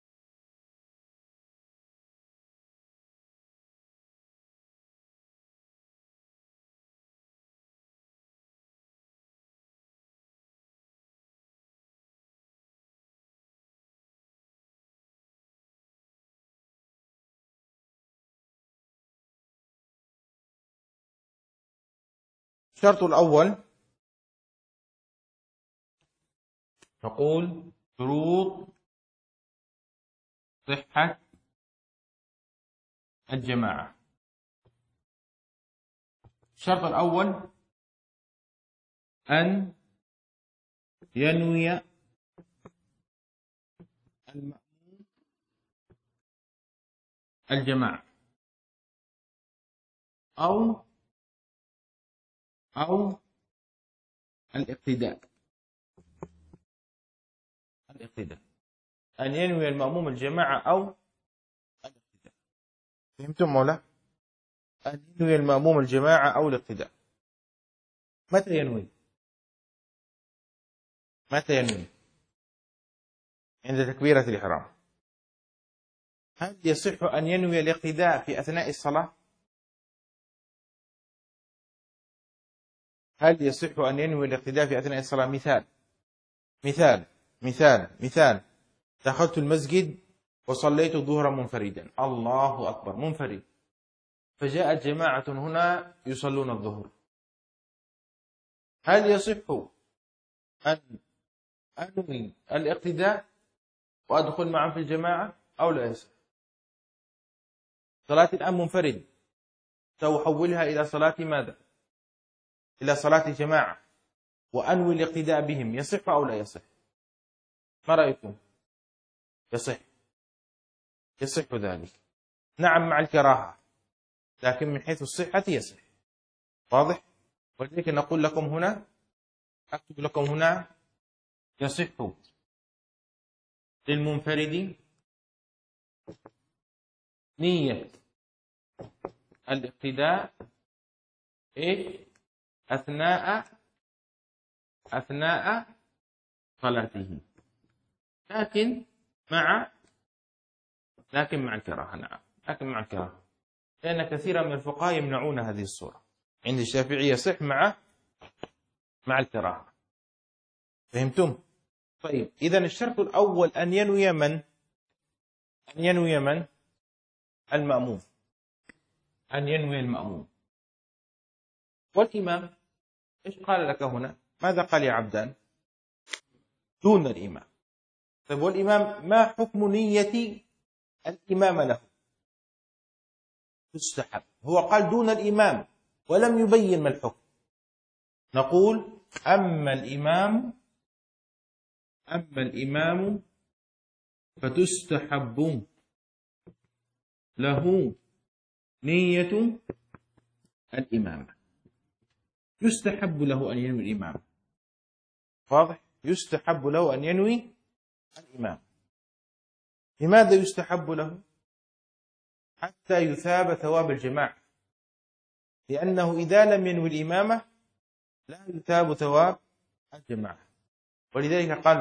الشرط الأول نقول شروط صحة الجماعة. الشرط الأول أن ينوي المأموم الجماعة أو الاقتداء. أن ينوي المأموم الجماعة أو الاقتداء. فهمتم مولا؟ أن ينوي المأموم الجماعة أو الاقتداء. متى ينوي؟ عند تكبيرة الإحرام. هل يصح أن ينوي الاقتداء في أثناء الصلاة؟ مثال دخلت المسجد وصليت الظهر منفردا، الله أكبر، منفرد، فجاءت جماعة هنا يصلون الظهر، هل يصح أن أنوي الاقتداء وأدخل معهم في الجماعة أو لا يصح؟ صلاة الآن منفرد، سأحولها إلى صلاة ماذا؟ إلى صلاة جماعة وأنوي الاقتداء بهم، يصح أو لا يصح؟ ما رأيكم؟ يصح ذلك. نعم مع الكراهة، لكن من حيث الصحة يصح. واضح؟ ولذلك نقول لكم هنا، أكتب لكم هنا: يصح للمنفرد نية الاقتداء أثناء صلاته، لكن مع الكراهة. نعم، لكن مع الكراهة، لأن كثيرا من الفقهاء يمنعون هذه الصورة. عند الشافعي يصح مع الكراهة. فهمتم؟ طيب، إذن الشرط الأول أن ينوي من؟ المأموم. والإمام إيش قال لك هنا؟ ماذا قال يا عبدان؟ دون الإمام. طيب، والإمام ما حكم نية الإمام له؟ تستحب. هو قال دون الإمام ولم يبين ما الحكم. نقول: أما الإمام فتستحب له نية الإمامة. يستحب له أن ينوي الإمامة. واضح؟ يستحب له أن ينوي الإمام. لماذا يستحب له؟ حتى يثاب ثواب الجماعة، لأنه إذا لم ينوي الإمامة لا يثاب ثواب الجماعة. ولذلك قال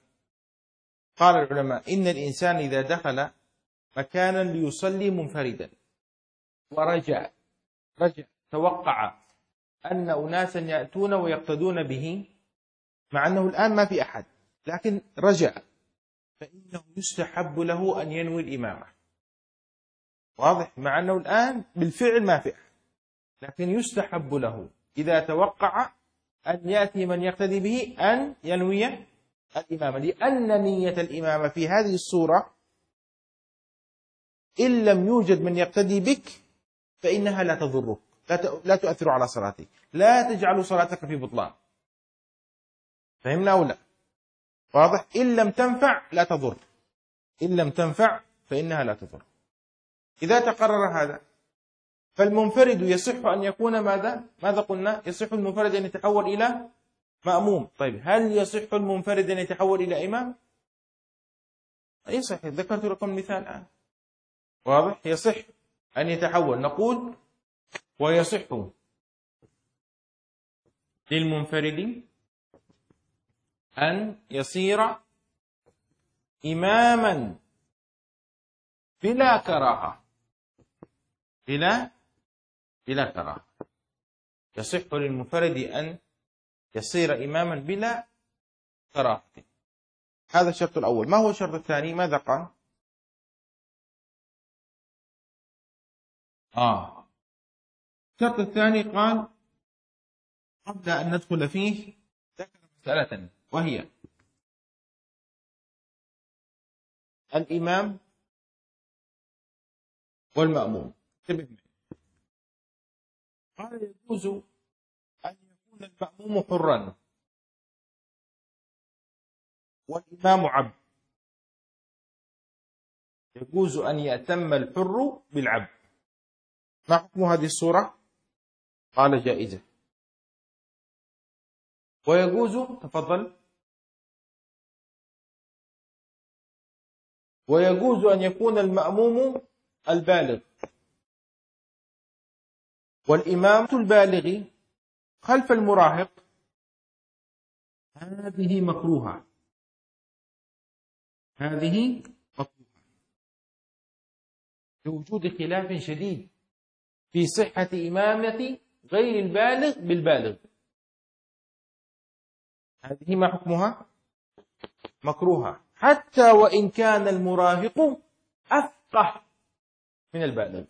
العلماء إن الإنسان إذا دخل مكانا ليصلي منفردا ورجع توقع أن أناسا يأتون ويقتدون به، مع أنه الآن ما في أحد، لكن رجع، فإنه يستحب له أن ينوي الإمامة. واضح؟ مع أنه الآن بالفعل ما في أحد، لكن يستحب له إذا توقع أن يأتي من يقتدي به أن ينوي الإمامة، لأن نية الإمامة في هذه الصورة إن لم يوجد من يقتدي بك فإنها لا تضرك، لا تؤثر على صلاتك، لا تجعل صلاتك في بطلان. فهمنا أو لا؟ واضح؟ إن لم تنفع لا تضر، إن لم تنفع فإنها لا تضر. إذا تقرر هذا فالمنفرد يصح أن يكون ماذا قلنا؟ يصح المنفرد أن يتحول إلى مأموم. طيب هل يصح المنفرد أن يتحول إلى إمام؟ يصح، ذكرت لكم مثال الآن. واضح؟ يصح أن يتحول. نقول ويصح للمنفرد أن يصير إماما بلا كراهة، بلا كراهة. يصح للمنفرد أن يصير إماما بلا كراهة. هذا الشرط الأول. ما هو الشرط الثاني؟ ماذا قال؟ الشرط الثاني قال قبل أن ندخل فيه ذكر مسألة وهي الإمام والمأموم. قال يجوز أن يكون المأموم حرا والإمام عبد. يجوز أن يأتم الحر بالعبد. ما حكم هذه الصورة؟ قال جائزة. ويجوز، تفضل، ويجوز أن يكون المأموم البالغ والإمام البالغ خلف المراهق. هذه مكروهة، هذه مكروهة لوجود خلاف شديد في صحة إمامة غير البالغ بالبالغ. هذه ما حكمها؟ مكروهة، حتى وإن كان المراهق أفقه من البالغ.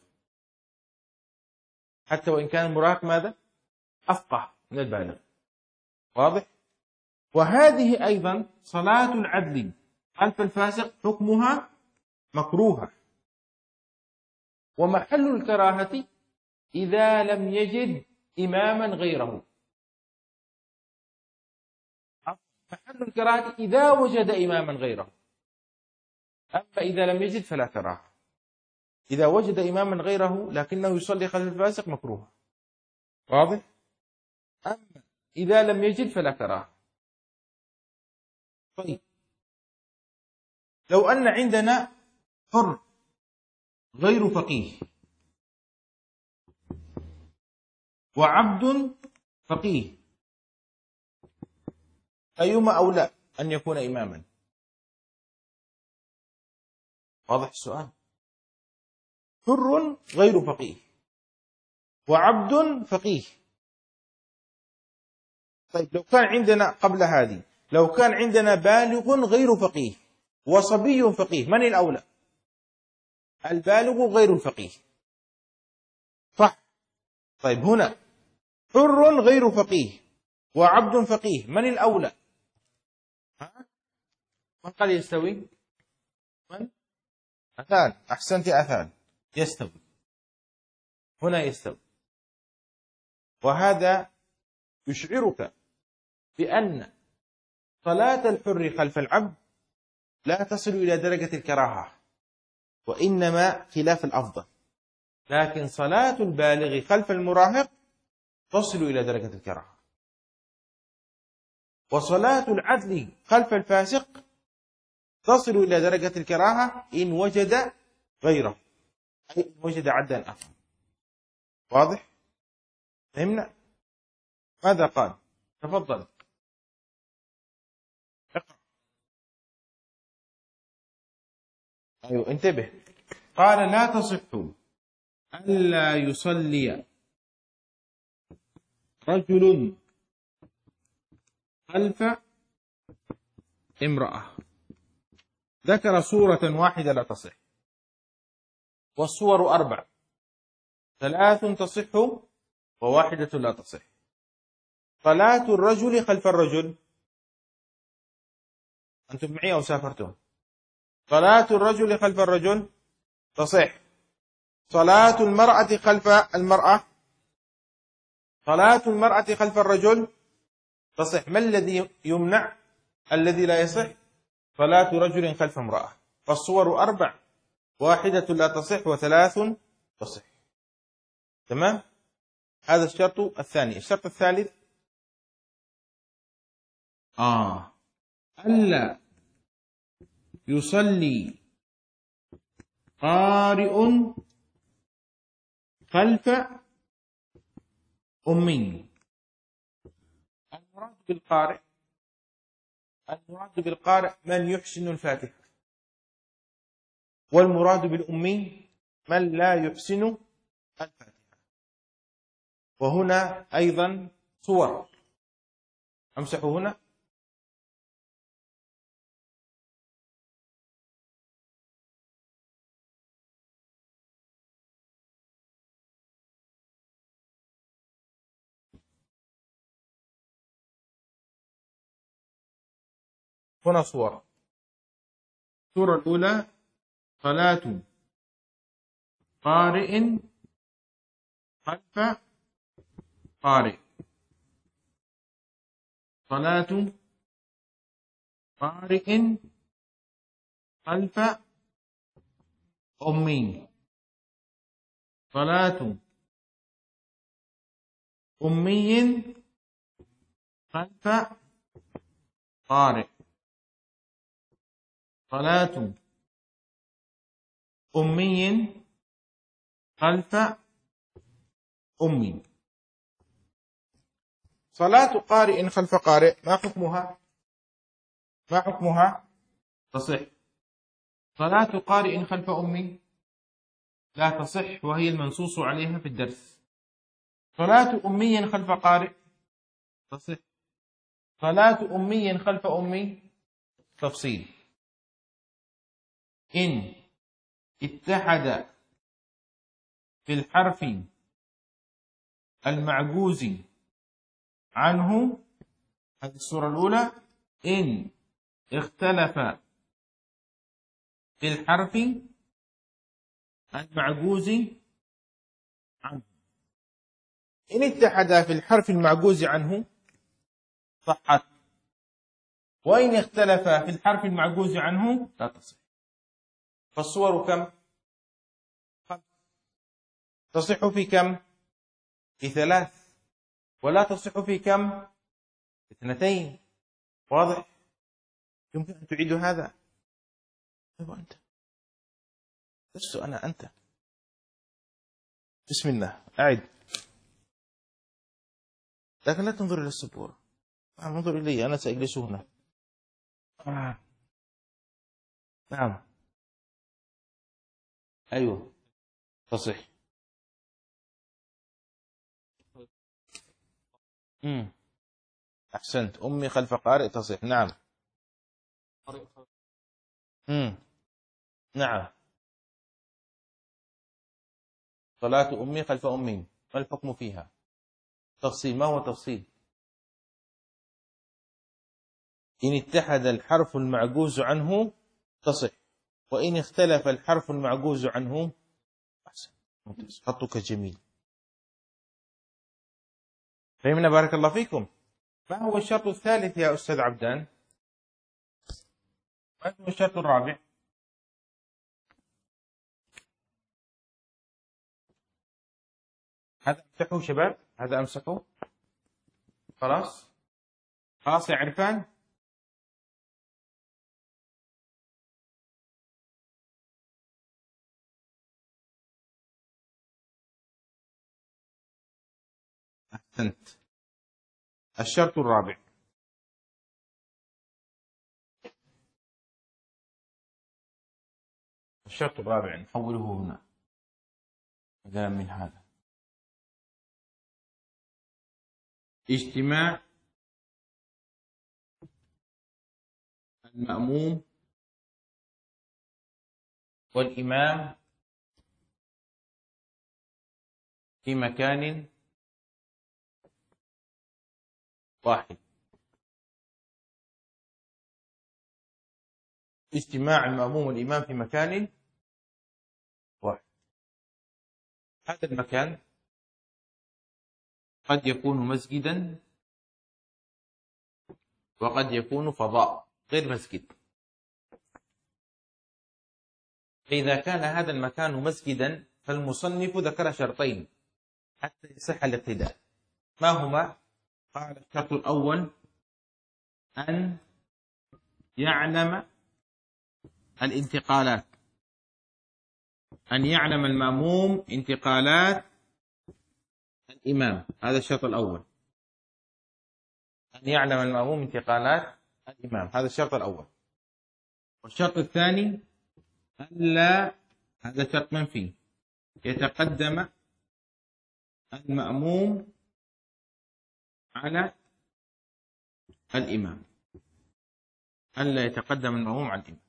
حتى وإن كان المراهق ماذا؟ أفقه من البالغ. واضح؟ وهذه أيضا صلاة العدل خلف الفاسق حكمها مكروهة. ومحل الكراهة إذا لم يجد إماما غيره. محل الكراهة إذا وجد إماما غيره. أما إذا لم يجد فلا كراهة. إذا وجد إماما غيره لكنه يصلي خلف الفاسق مكروه. واضح؟ أما إذا لم يجد فلا كراهة. طيب لو أن عندنا حر غير فقيه وعبد فقيه، أيما أولى أن يكون إماما؟ واضح السؤال؟ حر غير فقيه وعبد فقيه. طيب لو كان عندنا قبل هذه، لو كان عندنا بالغ غير فقيه وصبي فقيه، من الأولى؟ البالغ غير الفقيه، صح؟ طيب هنا حر غير فقيه وعبد فقيه، من الأولى؟ من قال يستوي؟ من؟ أثان. أحسنت أثان، يستوي. هنا يستوي. وهذا يشعرك بأن صلاة الحر خلف العبد لا تصل إلى درجة الكراهة، وإنما خلاف الأفضل. لكن صلاة البالغ خلف المراهق تصل إلى درجة الكراهة. وصلاة العدل خلف الفاسق تصل إلى درجة الكراهة إن وجد غيره، أي إن وجد عدلا آخر. واضح؟ فهمنا؟ ماذا قال؟ تفضل اقرأ. أيوه انتبه. قال لا تصح ألا يصلي رجل خلف امرأة. ذكر صورة واحدة لا تصح، والصور 4، 3 تصح وواحدة لا تصح. صلاة الرجل خلف الرجل، أنتم معي أو سافرتم؟ صلاة الرجل خلف الرجل تصح. صلاة المرأة خلف المرأة، صلاة المرأة خلف الرجل تصح. ما الذي يمنع؟ الذي لا يصح صلاة رجل خلف امرأة. فالصور 4، 1 لا تصح و3 تصح. تمام. هذا الشرط الثاني. الشرط الثالث ألا يصلي قارئ خلف أمي. المراد بالقارئ من يحسن الفاتحة، والمراد بالأمي من لا يحسن الفاتحة. وهنا أيضا صور. أمسح هنا. هنا صور. الصورة الأولى صلاة قارئ خلف قارئ. صلاة قارئ خلف أمي. صلاة أمي خلف قارئ. صلاة أمي خلف أمي. صلاة قارئ خلف قارئ ما حكمها؟ ما حكمها؟ تصح. صلاة قارئ خلف أمي لا تصح، وهي المنصوص عليها في الدرس. صلاة أمي خلف قارئ تصح. صلاة أمي خلف أمي تفصيل. إن اتحد في الحرف المعجوز عنه، هذه الصورة الأولى. إن اختلف في الحرف المعجوز عنه. إن اتحد في الحرف المعجوز عنه صحت، وإن اختلف في الحرف المعجوز عنه لا تصح. فالصور كم؟ 5. تصح في كم؟ في 3. ولا تصح في كم؟ في 2. واضح؟ يمكن أن تعيد هذا. أيوة أنت، لست أنا، أنت. بسم الله، أعد. لكن لا تنظر إلى السبورة، انظر إلي، أنا سأجلس هنا. نعم. أيوه تصح. أحسنت. أمي خلف قارئ تصح. نعم. نعم. صلاة أمي خلف أمي ما الحكم فيها؟ تفصيل. ما هو تفصيل؟ إن اتحد الحرف المعجوز عنه تصح، وإن اختلف الحرف المعجوز عنه أحسن. خطك جميل. فهمنا بارك الله فيكم. ما هو الشرط الثالث يا أستاذ عبدان؟ ما هو الشرط الرابع؟ هذا امسحه شباب، هذا امسحه. خلاص خلاص يا عرفان. أحسنت. الشرط الرابع. الشرط الرابع نحوله هنا بدلا من هذا. اجتماع المأموم والإمام في مكان واحد. اجتماع المأموم والإمام في مكان هذا المكان قد يكون مسجدا وقد يكون فضاء غير مسجد. فإذا كان هذا المكان مسجدا فالمصنف ذكر شرطين حتى يصح الاقتداء. ما هما؟ قال الشرط الأول أن يعلم الانتقالات، أن يعلم المأموم انتقالات الإمام. هذا الشرط الأول، أن يعلم المأموم انتقالات الإمام، هذا الشرط الأول. والشرط الثاني ألا، هذا شرط منفي، يتقدم المأموم على الإمام، ألا يتقدم المأموم على الإمام.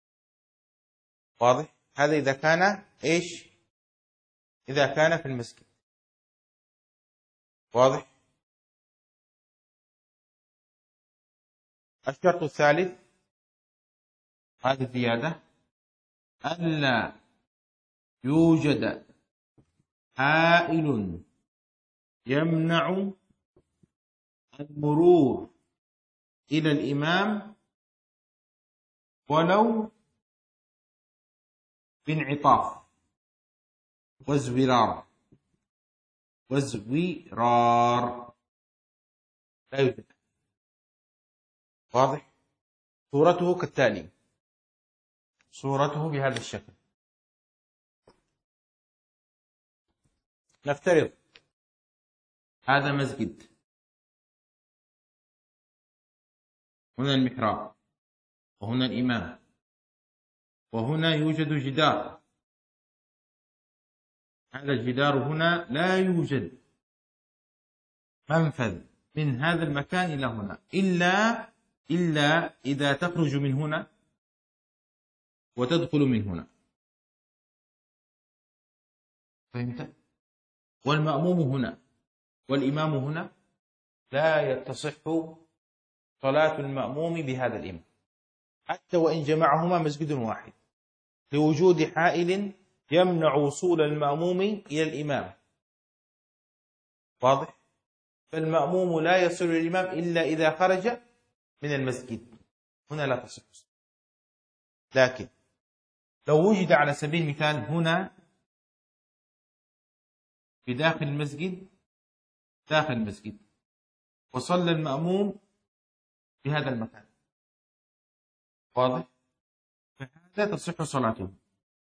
واضح؟ هذا إذا كان إيش؟ إذا كان في المسجد. واضح؟ الشرط الثالث، هذه الزيادة، ألا يوجد حائل يمنع المرور إلى الإمام ولو بانعطاف وازورار. لا يوجد. واضح؟ صورته كالتالي، صورته بهذا الشكل. نفترض هذا مسجد، هنا المحراب وهنا الإمام وهنا يوجد جدار. هذا الجدار هنا لا يوجد منفذ من هذا المكان إلى هنا إلا إذا تخرج من هنا وتدخل من هنا. فهمت؟ والمأموم هنا والإمام هنا، لا تصح صلاة المأموم بهذا الإمام حتى وإن جمعهما مسجد واحد، لوجود حائل يمنع وصول المأموم إلى الإمام. واضح؟ فالمأموم لا يصل إلى الإمام إلا إذا خرج من المسجد، هنا لا تصح. لكن لو وجد على سبيل المثال هنا في داخل المسجد وصلى المأموم في هذا المكان، واضح؟ فهذا تصح صلاته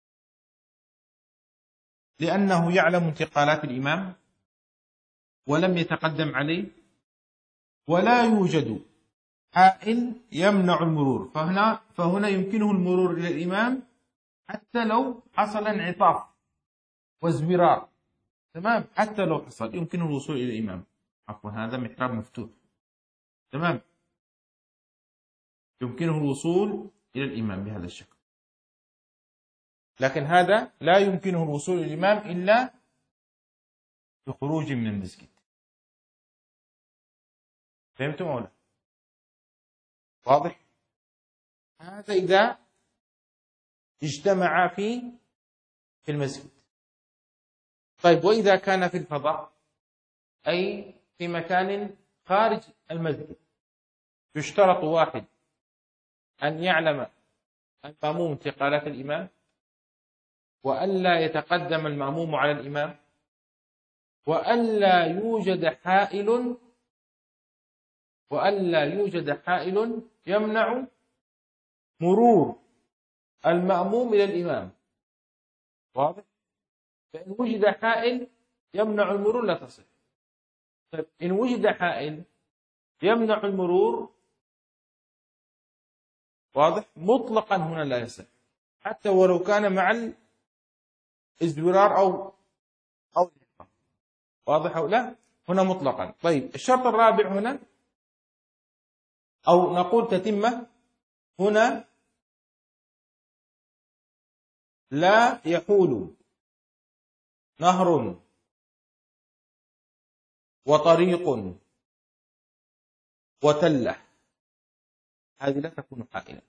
لأنه يعلم انتقالات الإمام ولم يتقدم عليه ولا يوجد حائل يمنع المرور. فهنا يمكنه المرور إلى الإمام حتى لو حصل انعطاف وازورار. تمام؟ حتى لو حصل يمكنه الوصول إلى الإمام. عفوا، هذا محراب مفتوح. تمام؟ يمكنه الوصول إلى الإمام بهذا الشكل. لكن هذا لا يمكنه الوصول إلى الإمام إلا بخروج من المسجد. فهمتم أو لا؟ واضح؟ هذا إذا اجتمع في المسجد. طيب، وإذا كان في الفضاء أي في مكان خارج المسجد، يشترط واحد أن يعلم المأموم انتقالات الإمام، وألا يتقدم المأموم على الإمام، وألا يوجد حائل يمنع مرور المأموم إلى الإمام. واضح؟ فإن وجد حائل يمنع المرور لا تصح. طيب، إن وجد حائل يمنع المرور، واضح، مطلقا هنا لا يصح حتى ولو كان مع الازدرار أو واضح أو لا؟ هنا مطلقا. طيب، الشرط الرابع هنا، أو نقول تتمة هنا، لا يحول نهر وطريق وتلة، هذه لا تكون حائلا.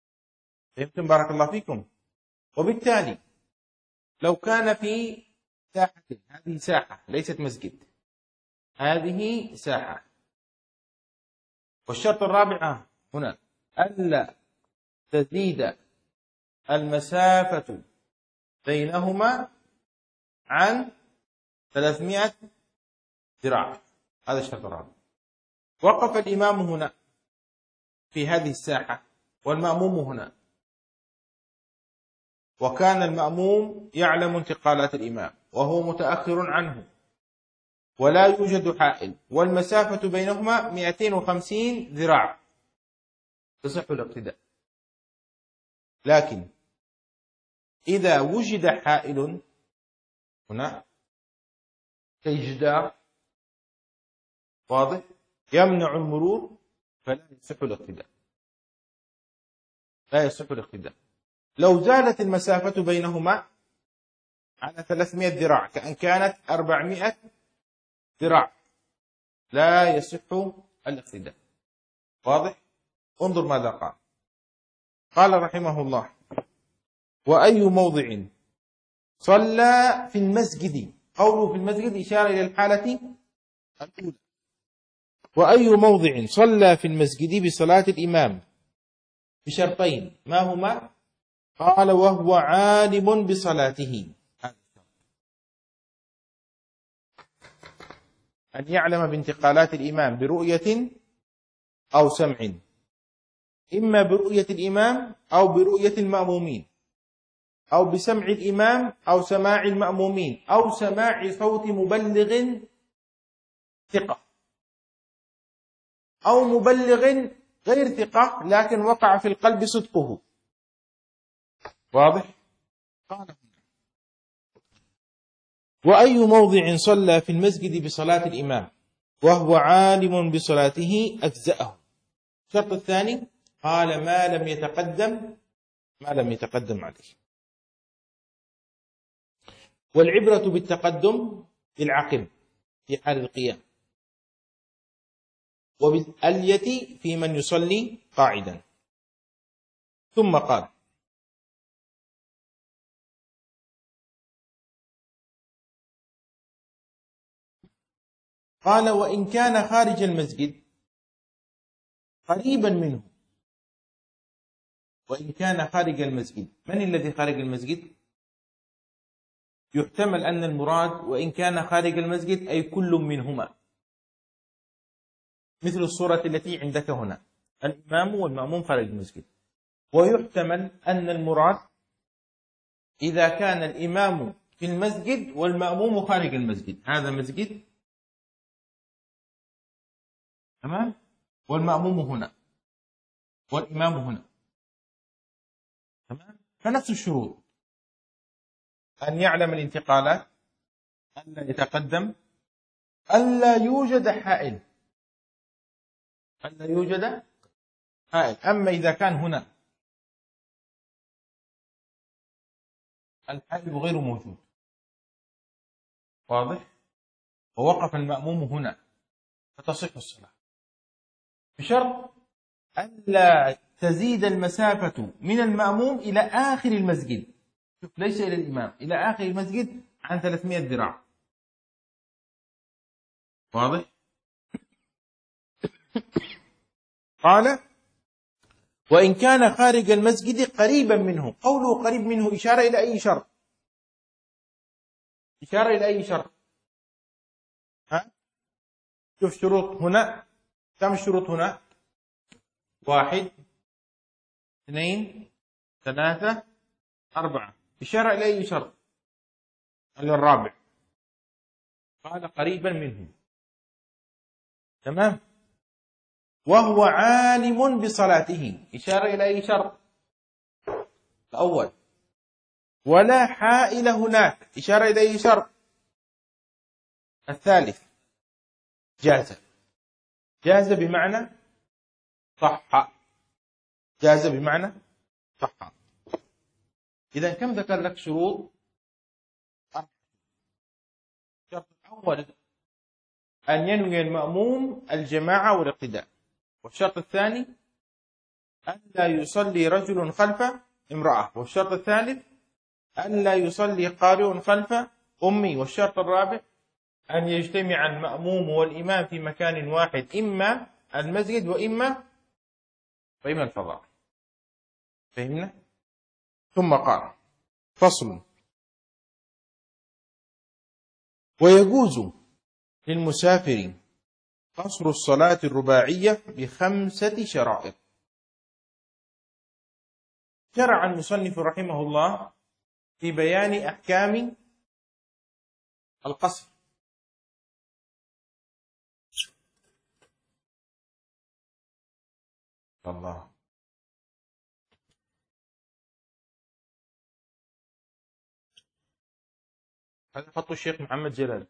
فهمتم؟ بارك الله فيكم. وبالتالي لو كان في ساحة، هذه ساحة ليست مسجد، هذه ساحة. والشرط الرابع هنا ألا تزيد المسافة بينهما عن 300 ذراع، هذا الشرط الرابع. وقف الإمام هنا في هذه الساحة والمأموم هنا، وكان المأموم يعلم انتقالات الإمام وهو متأخر عنه ولا يوجد حائل، والمسافة بينهما 250 ذراع، تصح الاقتداء. لكن إذا وجد حائل هنا كجدار واضح يمنع المرور فلا يصح الاقتداء، لا يصح الاقتداء. لو زالت المسافة بينهما على 300 ذراع كأن كانت 400 ذراع لا يصح الاقتداء. واضح؟ انظر ماذا قال. قال رحمه الله: وأي موضع صلى في المسجد، قوله في المسجد إشارة إلى الحالة الأولى. وأي موضع صلى في المسجد بصلاة الإمام بشرطين، ما هما؟ قال: وهو عالم بصلاته، أن يعلم بانتقالات الإمام برؤية أو سمع، إما برؤية الإمام أو برؤية المأمومين، أو بسمع الإمام أو سماع المأمومين، أو سماع صوت مبلغ ثقة، أو مبلغ غير ثقة لكن وقع في القلب صدقه. واضح؟ قال: وأي موضع صلى في المسجد بصلاة الإمام وهو عالم بصلاته أجزأه. الشرط الثاني قال: ما لم يتقدم عليه. والعبرة بالتقدم بالعقل في حال القيام، وبالألية في من يصلي قاعدا. ثم قال: وإن كان خارج المسجد قريبا منه. وإن كان خارج المسجد، من الذي خارج المسجد؟ يحتمل أن المراد وإن كان خارج المسجد أي كل منهما، مثل الصورة التي عندك هنا، الإمام والمأموم خارج المسجد. ويحتمل أن المراد إذا كان الإمام في المسجد والمأموم خارج المسجد، هذا مسجد تمام، والمأموم هنا والإمام هنا تمام، فنفس الشروط: أن يعلم الانتقالات، ألا يتقدم، ألا يوجد حائل، ألا يوجد حائل. أما إذا كان هنا الحائل غير موجود، واضح، ووقف المأموم هنا، فتصح الصلاة بشرط ألا تزيد المسافة من المأموم إلى آخر المسجد، شوف، ليس إلى الإمام، إلى آخر المسجد عن 300 ذراع. واضح؟ قال: وإن كان خارج المسجد قريبا منه. قوله قريب منه إشارة إلى أي شرط؟ إشارة إلى أي شرط؟ شوف شروط هنا، كم الشروط هنا؟ 1 2 3 4، إشارة إلى أي شرط؟ إلى الرابع. قال: قريبا منه، تمام. وهو عالم بصلاته، إشارة إلى أي شرط؟ الأول. ولا حائل هناك، إشارة إلى أي شرط؟ الثالث. جاز بمعنى صح، جاز بمعنى صح. إذا كم ذكر لك شروط؟ الشرط الأول أن ينوي المأموم الجماعة والاقتداء، والشرط الثاني أن لا يصلي رجل خلف امرأة، والشرط الثالث أن لا يصلي قارئ خلف أمي. والشرط الرابع أن يجتمع المأموم والإمام في مكان واحد، إما المسجد وإما الفضاء. فهمنا؟ ثم قال: فصل: ويجوز للمسافر قصر الصلاة الرباعية ب5 شرائط. شرع المصنف رحمه الله في بيان أحكام القصر. الله. هذا خط الشيخ محمد جلال.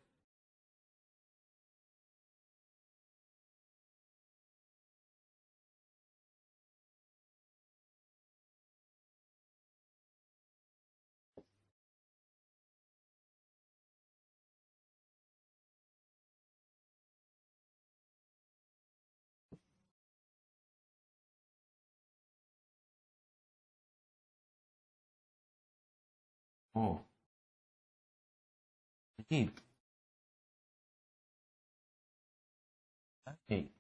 أوه. أكيد. أكيد.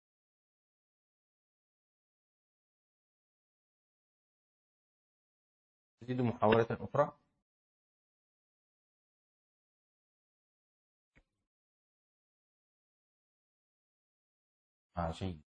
تريد محاولة أخرى؟ شيء.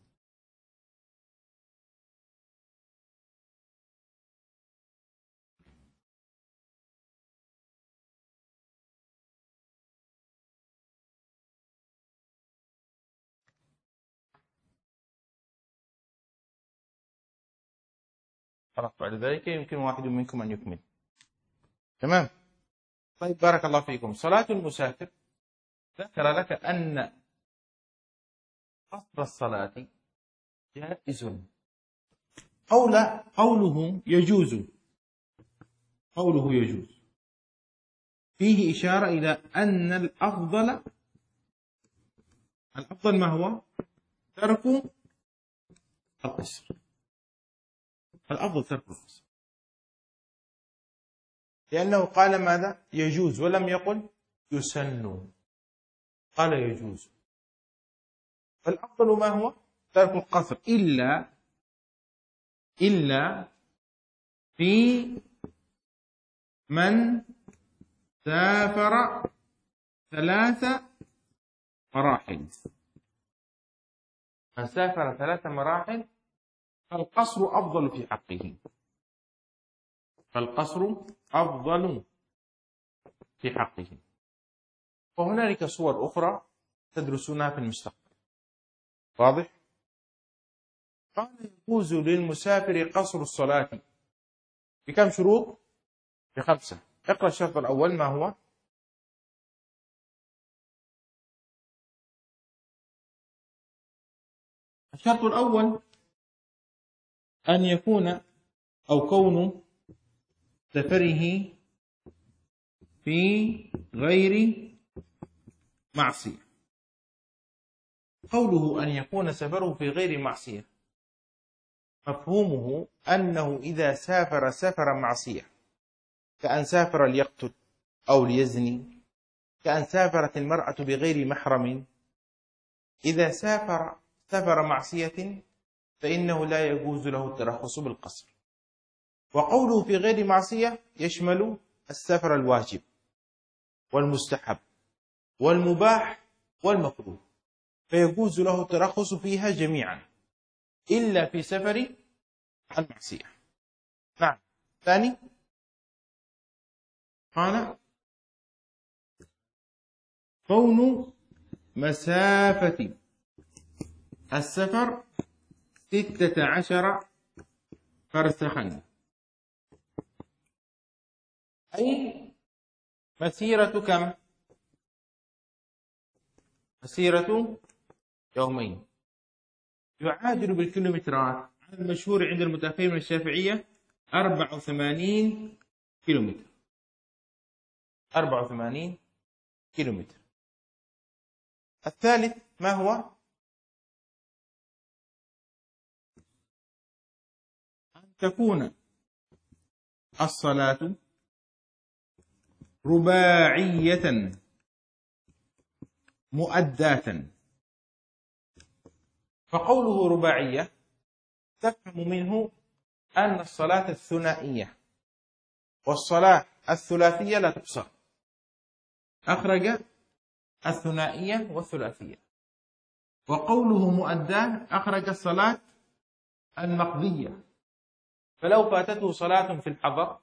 خلاص، بعد ذلك يمكن واحد منكم أن يكمل. تمام. طيب، بارك الله فيكم. صلاة المسافر، ذكر لك أن قصر الصلاة جائز. قوله يجوز، فيه إشارة إلى أن الأفضل ما هو؟ ترك القصر. الأفضل ترك القصر، لأنه قال ماذا؟ يجوز، ولم يقل يسن، قال يجوز. فالأفضل ما هو؟ ترك القصر، إلا في من سافر 3 مراحل. من سافر 3 مراحل فالقصر أفضل في حقه. وهنالك صور أخرى تدرسونها في المستقبل. واضح؟ قال: يجوز للمسافر قصر الصلاة بكم شروط؟ ب5. اقرأ الشرط الأول ما هو؟ الشرط الأول أن يكون أو كون سفره في غير معصية. قوله أن يكون سفره في غير معصية، مفهومه أنه إذا سافر سفر معصية، كأن سافر ليقتل أو ليزني، كأن سافرت المرأة بغير محرم، إذا سافر سفر معصية فإنه لا يجوز له الترخص بالقصر. وقوله في غير معصية يشمل السفر الواجب والمستحب والمباح والمكروه، فيجوز له الترخص فيها جميعا إلا في سفر المعصية. نعم. ثاني، قال: كون مسافة السفر 16 فرسخا، أي مسيرة كم؟ مسيرة يومين، يعادل بالكيلومترات المشهور عند المتأخرين من الشافعية 84 كيلومتر. 84 كيلومتر. الثالث ما هو؟ أن تكون الصلاة رباعية مؤداة. فقوله رباعية تفهم منه أن الصلاة الثنائية والصلاة الثلاثية لا تقصر. أخرج الثنائية والثلاثية. وقوله مؤداة أخرج الصلاة المقضية. فلو فاتته صلاة في الحضر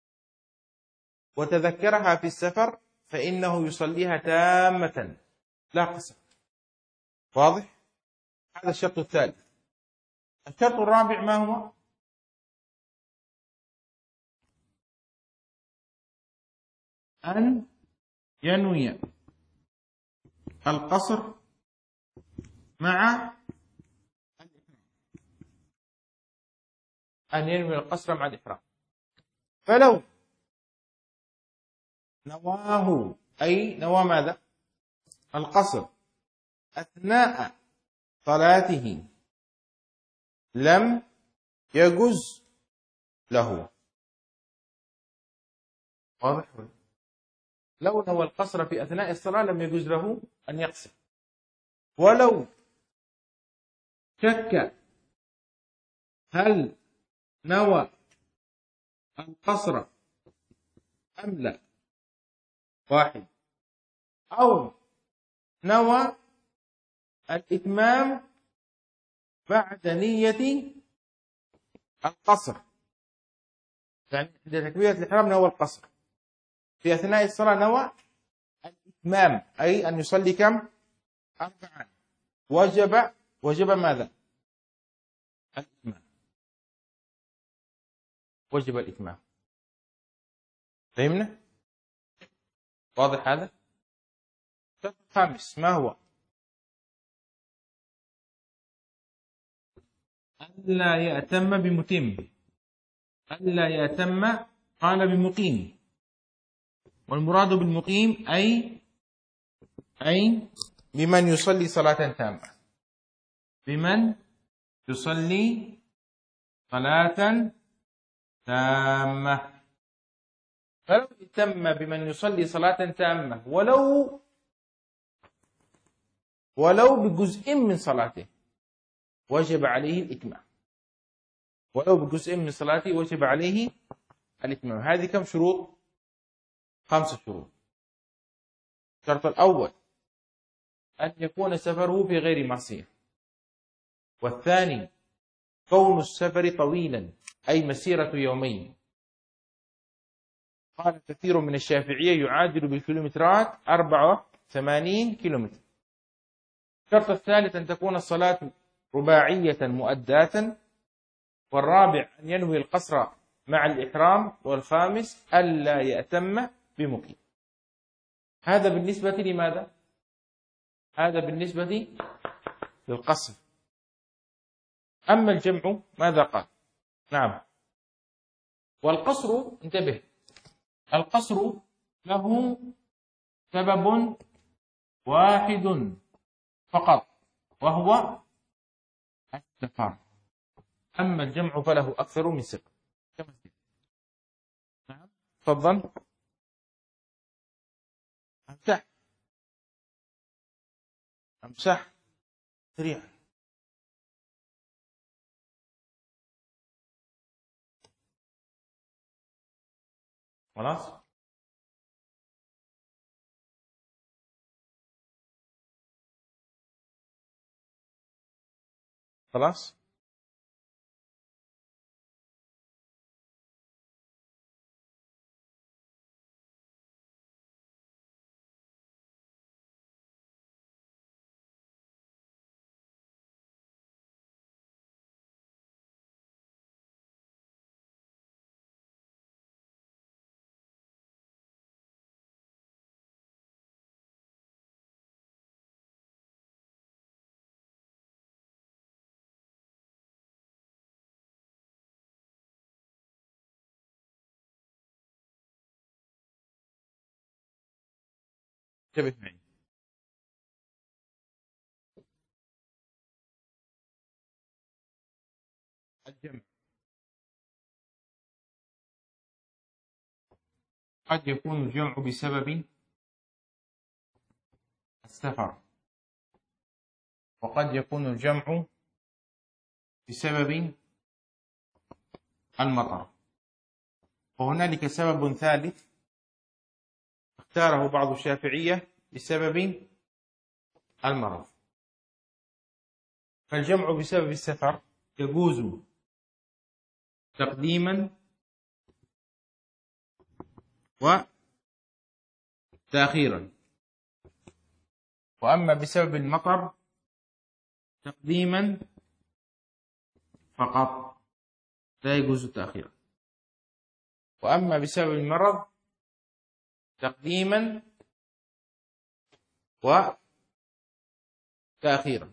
وتذكرها في السفر فإنه يصليها تامة لا قصر. واضح؟ هذا الشرط الثالث. الشرط الرابع ما هو؟ أن ينوي القصر مع الإحرام. فلو نواه، أي نوى ماذا؟ القصر أثناء صلاته لم يجز له. واضح؟ لو نوى القصر في أثناء الصلاة لم يجوز له أن يقصر. ولو شك هل نوى القصر أم لا، واحد، أو نوى الإتمام بعد نية القصر، يعني عند تكبيرة الإحرام نوى القصر، في أثناء الصلاة نوى الإتمام، أي أن يصلي كم؟ 4. وجب ماذا؟ الإتمام. وجب الإتمام. فهمنا؟ واضح هذا؟ الشرط الخامس ما هو؟ ألا يأتم بمتم. ألا يأتم قال بمقيم، والمراد بالمقيم أي بمن يصلي صلاة تامة. بمن يصلي صلاة تامة. فلو اهتم بمن يصلي صلاة تامة ولو بجزء من صلاته وجب عليه الإتمام. ولو بجزء من صلاته وجب عليه الإتمام. هذه كم شروط؟ 5 شروط. الشرط الأول أن يكون سفره في غير معصية. والثاني كون السفر طويلا، أي مسيرة يومين. قال كثير من الشافعية يعادل بالكيلومترات 84 كيلومتر. الشرط الثالث أن تكون الصلاة رباعية مؤداة. والرابع أن ينوي القصر مع الإحرام. والخامس ألا يأتم بمقيم. هذا بالنسبة لماذا؟ هذا بالنسبة للقصر. أما الجمع ماذا قال؟ نعم. والقصر انتبه، القصر له سبب واحد فقط وهو السفر. أما الجمع فله أكثر من سبب. نعم تفضل. امسح سريع. خلاص خلاص. انتبه معي. الجمع قد يكون الجمع بسبب السفر، وقد يكون الجمع بسبب المطر، وهنالك سبب ثالث اختاره بعض الشافعية بسبب المرض. فالجمع بسبب السفر يجوز تقديما وتأخيرا، وأما بسبب المطر تقديما فقط لا يجوز تأخيرا، وأما بسبب المرض تقديما وتأخيرا.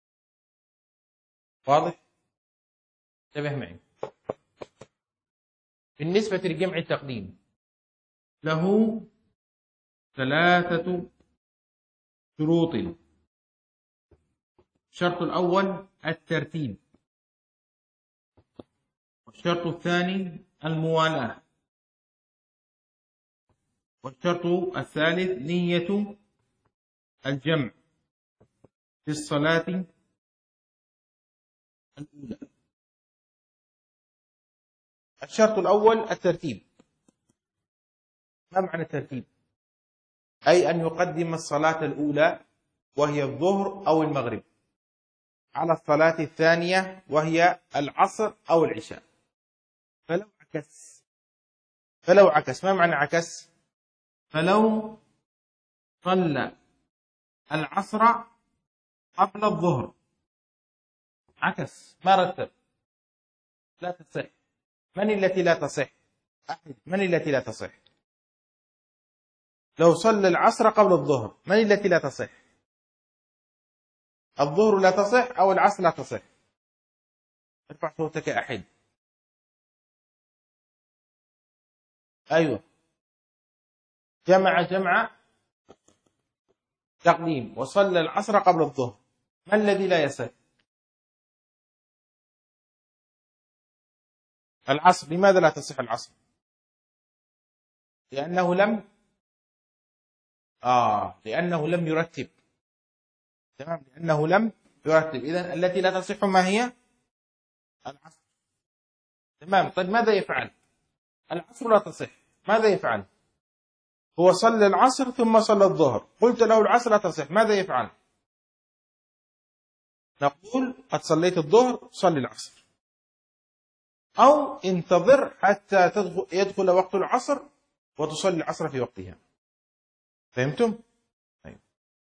واضح؟ انتبه معي. بالنسبة لجمع التقديم له 3 شروط. الشرط الأول الترتيب، والشرط الثاني الموالاة، والشرط الثالث نية الجمع في الصلاة الأولى. الشرط الأول الترتيب. ما معنى الترتيب؟ أي أن يقدم الصلاة الأولى وهي الظهر أو المغرب على الصلاة الثانية وهي العصر أو العشاء. فلو عكس ما معنى عكس؟ فلو صلى العصر قبل الظهر عكس، ما رتب، لا تصح. من التي لا تصح؟ من التي لا تصح؟ لو صلى العصر قبل الظهر من التي لا تصح؟ الظهر لا تصح أو العصر لا تصح؟ ارفع صوتك يا أحد. أيوه، جمع تقديم وصلى العصر قبل الظهر، ما الذي لا يصح؟ العصر. لماذا لا تصح العصر؟ لأنه لم يرتب. تمام، لأنه لم يرتب. إذن التي لا تصح ما هي؟ العصر. تمام. طيب ماذا يفعل؟ العصر لا تصح، ماذا يفعل؟ هو صلى العصر ثم صلى الظهر، قلت له العصر لا تصح، ماذا يفعل؟ نقول قد صليت الظهر صلي العصر، أو انتظر حتى يدخل وقت العصر وتصلي العصر في وقتها. فهمتم؟ طيب.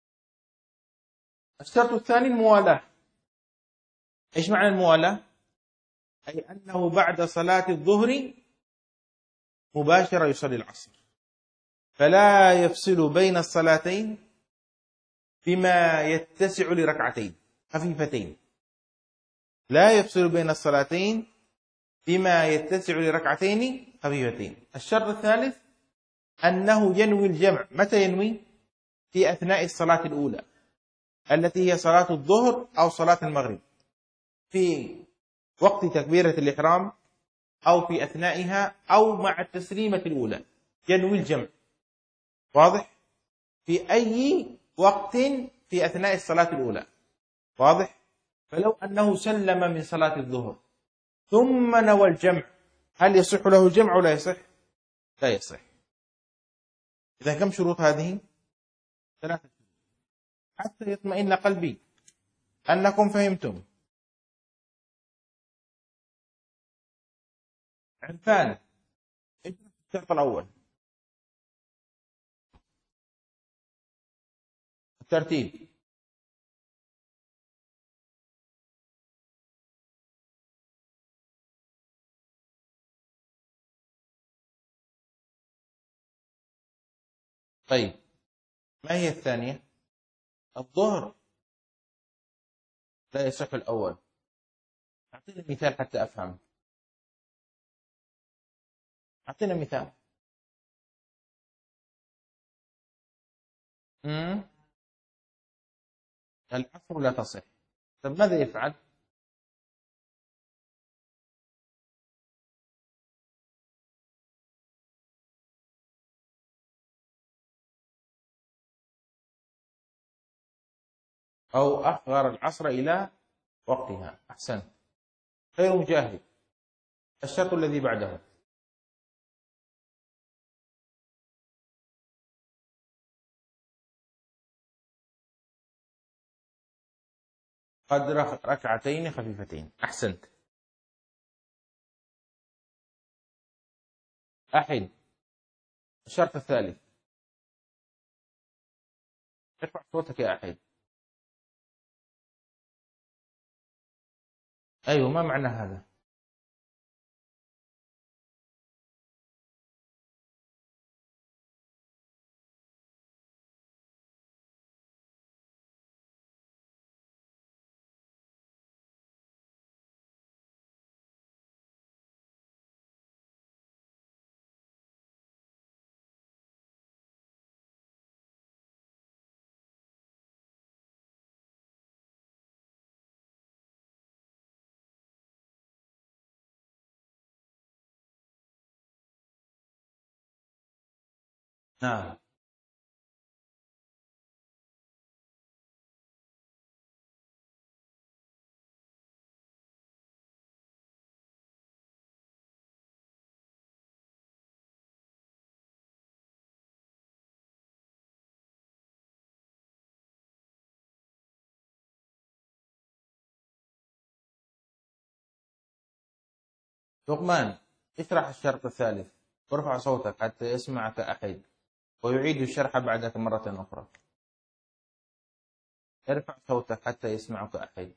الشرط الثاني الموالاة. إيش معنى الموالاة؟ أي أنه بعد صلاة الظهر مباشرة يصلي العصر، فلا يفصل بين الصلاتين بما يتسع لركعتين خفيفتين. لا يفصل بين الصلاتين بما يتسع لركعتين خفيفتين. الشرط الثالث أنه ينوي الجمع. متى ينوي؟ في أثناء الصلاة الأولى التي هي صلاة الظهر أو صلاة المغرب، في وقت تكبيرة الإحرام أو في أثنائها أو مع التسليمة الأولى ينوي الجمع. واضح؟ في أي وقت في أثناء الصلاة الأولى. واضح؟ فلو أنه سلم من صلاة الظهر ثم نوى الجمع، هل يصح له الجمع ولا يصح؟ لا يصح. إذا كم شروط هذه؟ 3 حتى يطمئن قلبي أنكم فهمتم. عرفان، الشرط الأول الترتيب. طيب ما هي الثانية؟ الظهر لا يصح الأول. أعطينا مثال حتى أفهم. أعطينا مثال. العصر لا تصح. طب ماذا يفعل؟ أو أخر العصر إلى وقتها. أحسنت. غير مجاهد. الشرط الذي بعده. قدر ركعتين خفيفتين. أحسنت. أحد. الشرط الثالث. ارفع صوتك يا أحد. أيوة، ما معنى هذا؟ نعم. لقمان، اشرح الشرط الثالث وارفع صوتك حتى يسمعك أحد، ويعيد الشرح بعدك مرة أخرى. ارفع صوتك حتى يسمعك أحد.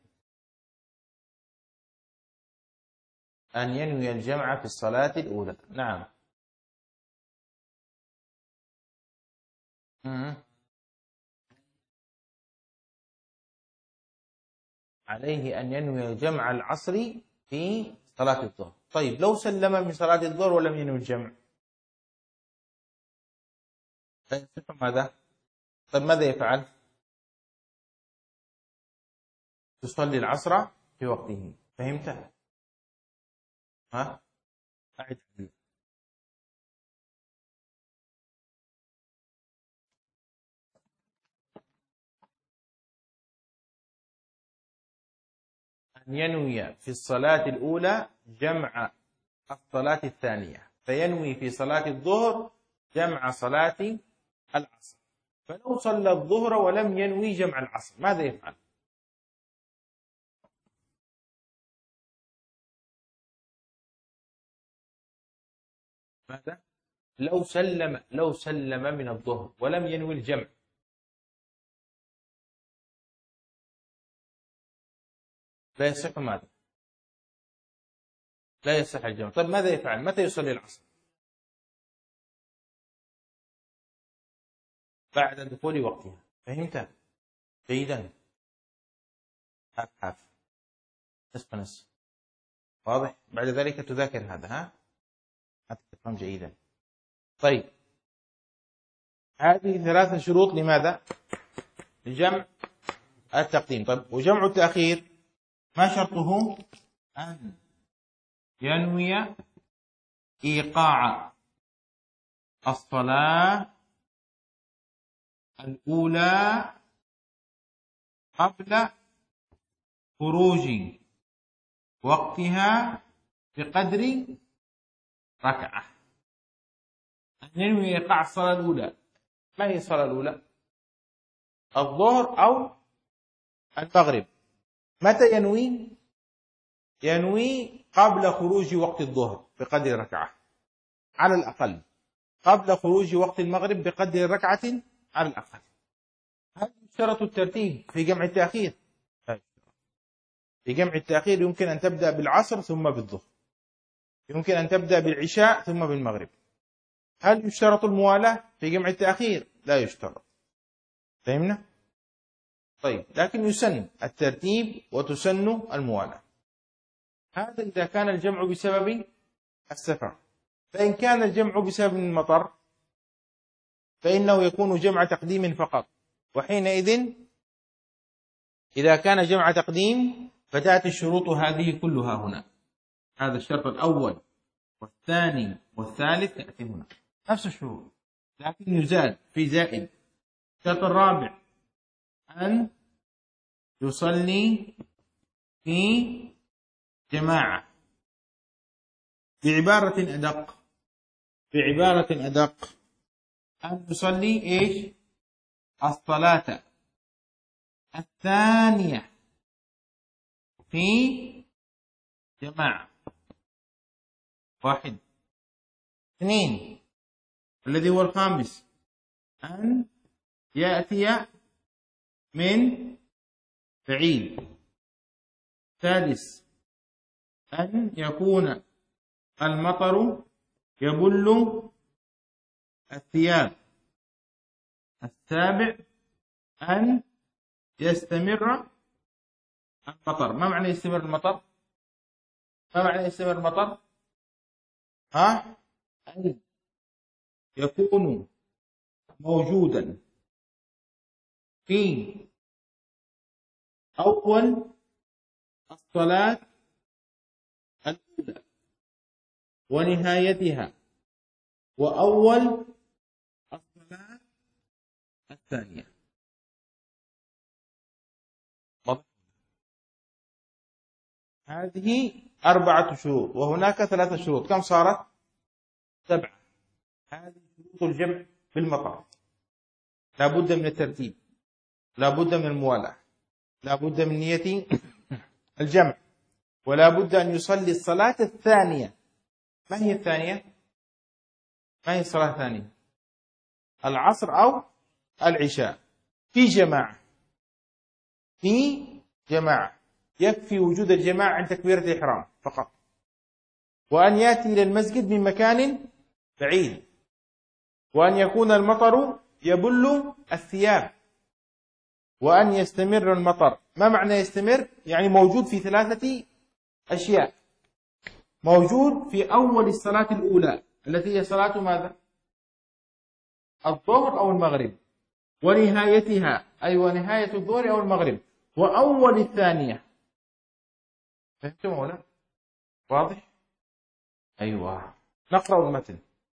أن ينوي الجمع في الصلاة الأولى. نعم. عليه أن ينوي جمع العصر في صلاة الظهر. طيب لو سلم من صلاة الظهر ولم ينوي الجمع فيصح ماذا؟ طيب ماذا يفعل؟ تصلي العصر في وقته. فهمت؟ ها؟ أعد. أن ينوي في الصلاة الأولى جمع الصلاة الثانية، فينوي في صلاة الظهر جمع صلاة العصر. فلو صلى الظهر ولم ينوي جمع العصر ماذا يفعل؟ ماذا؟ لو سلم من الظهر ولم ينوي الجمع لا يصح ماذا؟ لا يصح الجمع. طيب ماذا يفعل؟ متى يصلي العصر؟ بعد دخول وقتها. فهمت؟ جيدا. حاف حاف، نصف نصف. واضح؟ بعد ذلك تذاكر هذا. ها؟ حتى تفهم جيدا. طيب هذه ثلاثة شروط لماذا؟ لجمع التقديم. طيب وجمع التأخير ما شرطه؟ أن ينوي إيقاع الصلاة الأولى قبل خروج وقتها بقدر ركعة. أن ينوي إيقاع الصلاة الأولى. ما هي الصلاة الأولى؟ الظهر أو المغرب. متى ينوي؟ ينوي قبل خروج وقت الظهر بقدر ركعة على الأقل، قبل خروج وقت المغرب بقدر ركعة على الأقل. هل يشترط الترتيب في جمع التأخير؟ في جمع التأخير يمكن أن تبدأ بالعصر ثم بالظهر، يمكن أن تبدأ بالعشاء ثم بالمغرب. هل يشترط الموالاة في جمع التأخير؟ لا يشترط. فهمنا؟ طيب لكن يسن الترتيب وتسن الموالاة. هذا إذا كان الجمع بسبب السفر. فإن كان الجمع بسبب المطر فإنه يكون جمع تقديم فقط، وحينئذ إذا كان جمع تقديم فتأتي الشروط هذه كلها هنا. هذا الشرط الأول والثاني والثالث يأتي هنا نفس الشروط، لكن يزاد في زائد. الشرط الرابع أن يصلي في جماعة. بعبارة أدق أن يصلي إيش؟ الصلاة الثانية في جماعة. 1. 2 الذي هو الخامس أن يأتي من بعيد. 3 أن يكون المطر يبل الثياب. 7 أن يستمر المطر. ما معنى يستمر المطر؟ أن يكون موجودا في أول الصلاة الأولى ونهايتها وأول الصلاة الثانية. هذه 4 شروط وهناك 3 شروط. كم صارت؟ 7. هذه شروط الجمع بالمطر. لا بد من الترتيب، لا بد من الموالاة، لا بد من نية الجمع، ولا بد أن يصلي الصلاة الثانية. ما هي الثانية؟ ما هي الصلاة الثانية؟ العصر أو العشاء في جماعة. يكفي وجود الجماعة عند تكبيرة الإحرام فقط، وأن يأتي إلى المسجد من مكان بعيد، وأن يكون المطر يبل الثياب، وأن يستمر المطر. ما معنى يستمر؟ يعني موجود في 3 أشياء. موجود في أول الصلاة الأولى التي هي صلاة ماذا؟ الظهر أو المغرب، ونهايتها ونهاية الظهر أو المغرب، وأول الثانية. فهمتم ولا؟ واضح؟ أيوة. نقرأ المتن.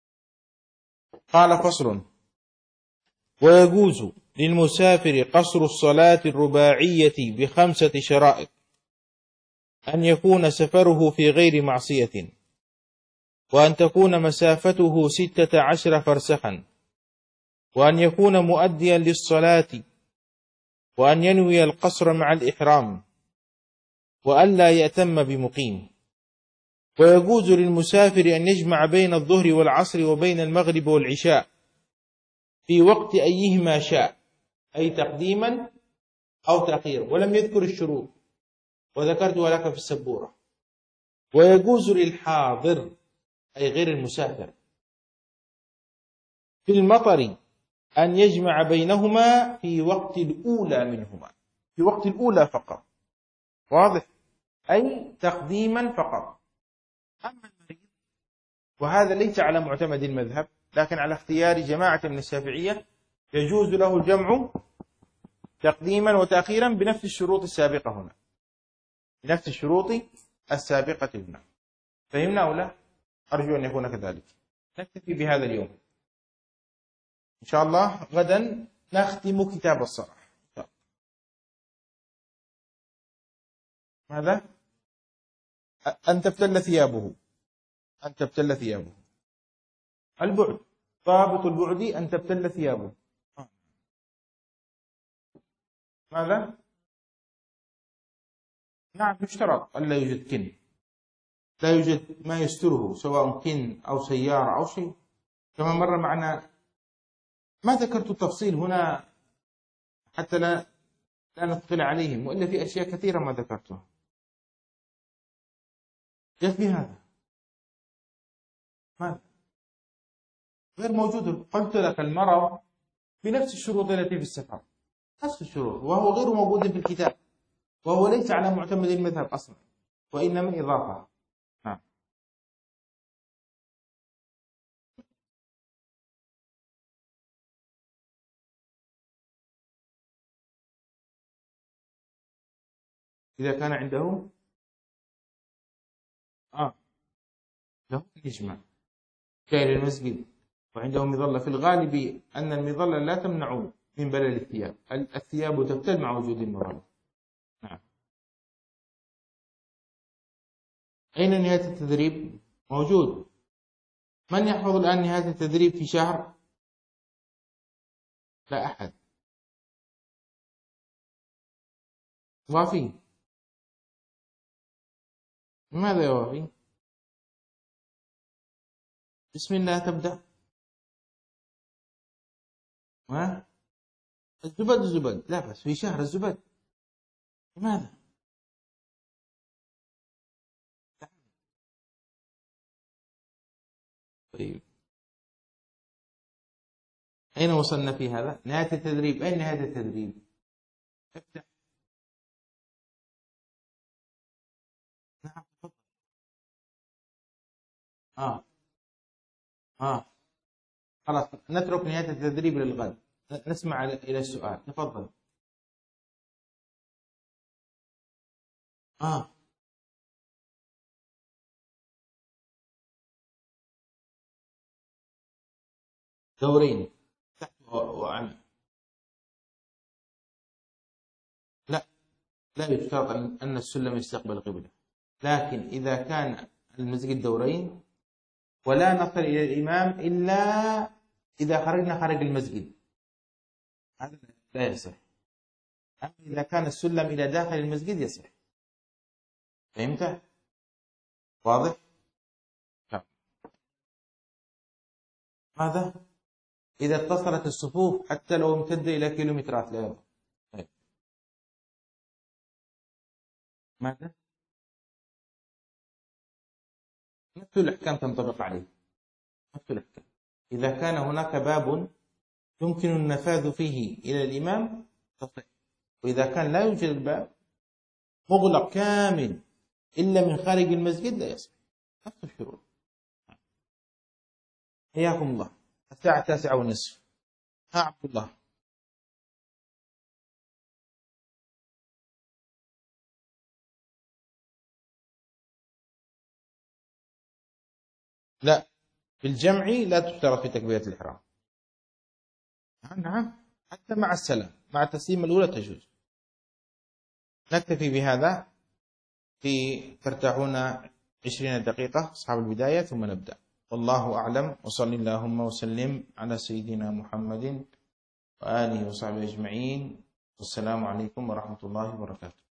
قال: فصل: ويجوز للمسافر قصر الصلاة الرباعية ب5 شرائط: أن يكون سفره في غير معصية، وأن تكون مسافته 16 فرسخا، وأن يكون مؤديا للصلاة، وأن ينوي القصر مع الإحرام، وأن لا يأتم بمقيم. ويجوز للمسافر أن يجمع بين الظهر والعصر وبين المغرب والعشاء في وقت أيهما شاء، أي تقديما أو تأخيرا، ولم يذكر الشروط وذكرتها لك في السبورة. ويجوز للحاضر أي غير المسافر في المطر أن يجمع بينهما في وقت الأولى منهما، في وقت الأولى فقط. واضح؟ أي تقديما فقط. أما المريض، وهذا ليس على معتمد المذهب لكن على اختيار جماعة من الشافعية، يجوز له الجمع تقديما وتأخيرا بنفس الشروط السابقة هنا، بنفس الشروط السابقة هنا. فهمنا أو لا؟ أرجو أن يكون كذلك. نكتفي بهذا اليوم إن شاء الله. غدا نختم كتاب الصلاة. ماذا؟ أن تبتل ثيابه. أن تبتل ثيابه. البعد، ضابط البعد أن تبتل ثيابه. ماذا؟ نعم، يشترط ألا يوجد كن، لا يوجد ما يستره، سواء كن أو سيارة أو شيء. كما مر معنا، ما ذكرت التفصيل هنا حتى لا نثقل عليهم، وإلا في أشياء كثيرة ما ذكرتها. يكفي هذا. ماذا؟ غير موجود. قلت لك المرض بنفس الشروط التي في السفر، نفس الشروط، وهو غير موجود في الكتاب، وهو ليس على معتمد المذهب أصلا، وإنما إضافة. نعم. إذا كان عنده له يجمع كائن المسجد وعنده مظلة. في الغالب أن المظلة لا تمنع من بلل الثياب، الثياب تبتل مع وجود المظلة. أين نهاية التدريب؟ موجود. من يحفظ الآن نهاية التدريب في شهر؟ لا أحد. وافي. ماذا يا وافي؟ بسم الله تبدأ. ها؟ الزبد لا بس في شهر الزبد. لماذا؟ طيب، أين وصلنا في هذا؟ نهاية التدريب، أين نهاية التدريب؟ افتح. نعم تفضل. آه آه خلاص نترك نهاية التدريب للغد. نسمع إلى السؤال، تفضل. آه دورين تحت وعن. لا، لا يشترط أن السلم يستقبل القبلة، لكن إذا كان المسجد دورين ولا نصل إلى الإمام إلا إذا خرجنا خارج المسجد، هذا لا يصح. أما إذا كان السلم إلى داخل المسجد يصح. فهمت؟ واضح؟ نعم. ماذا؟ إذا اتصلت الصفوف حتى لو امتد إلى كيلومترات لا يضر. طيب. ماذا؟ نفس الأحكام تنطبق عليه. نفس الأحكام. إذا كان هناك باب يمكن النفاذ فيه إلى الإمام تصح، وإذا كان لا يوجد الباب مغلق كامل إلا من خارج المسجد لا يصح. نفس الشروط. حياكم الله. الساعة 9:30. ها عبد الله. لا، في الجمع لا تشترط في تكبيرة الإحرام. نعم، حتى مع السلام، مع التسليم الأولى تجوز. نكتفي بهذا، ترتاحون 20 دقيقة أصحاب البداية ثم نبدأ. والله أعلم، وصل اللهم وسلم على سيدنا محمد وآله وصحبه أجمعين. والسلام عليكم ورحمة الله وبركاته.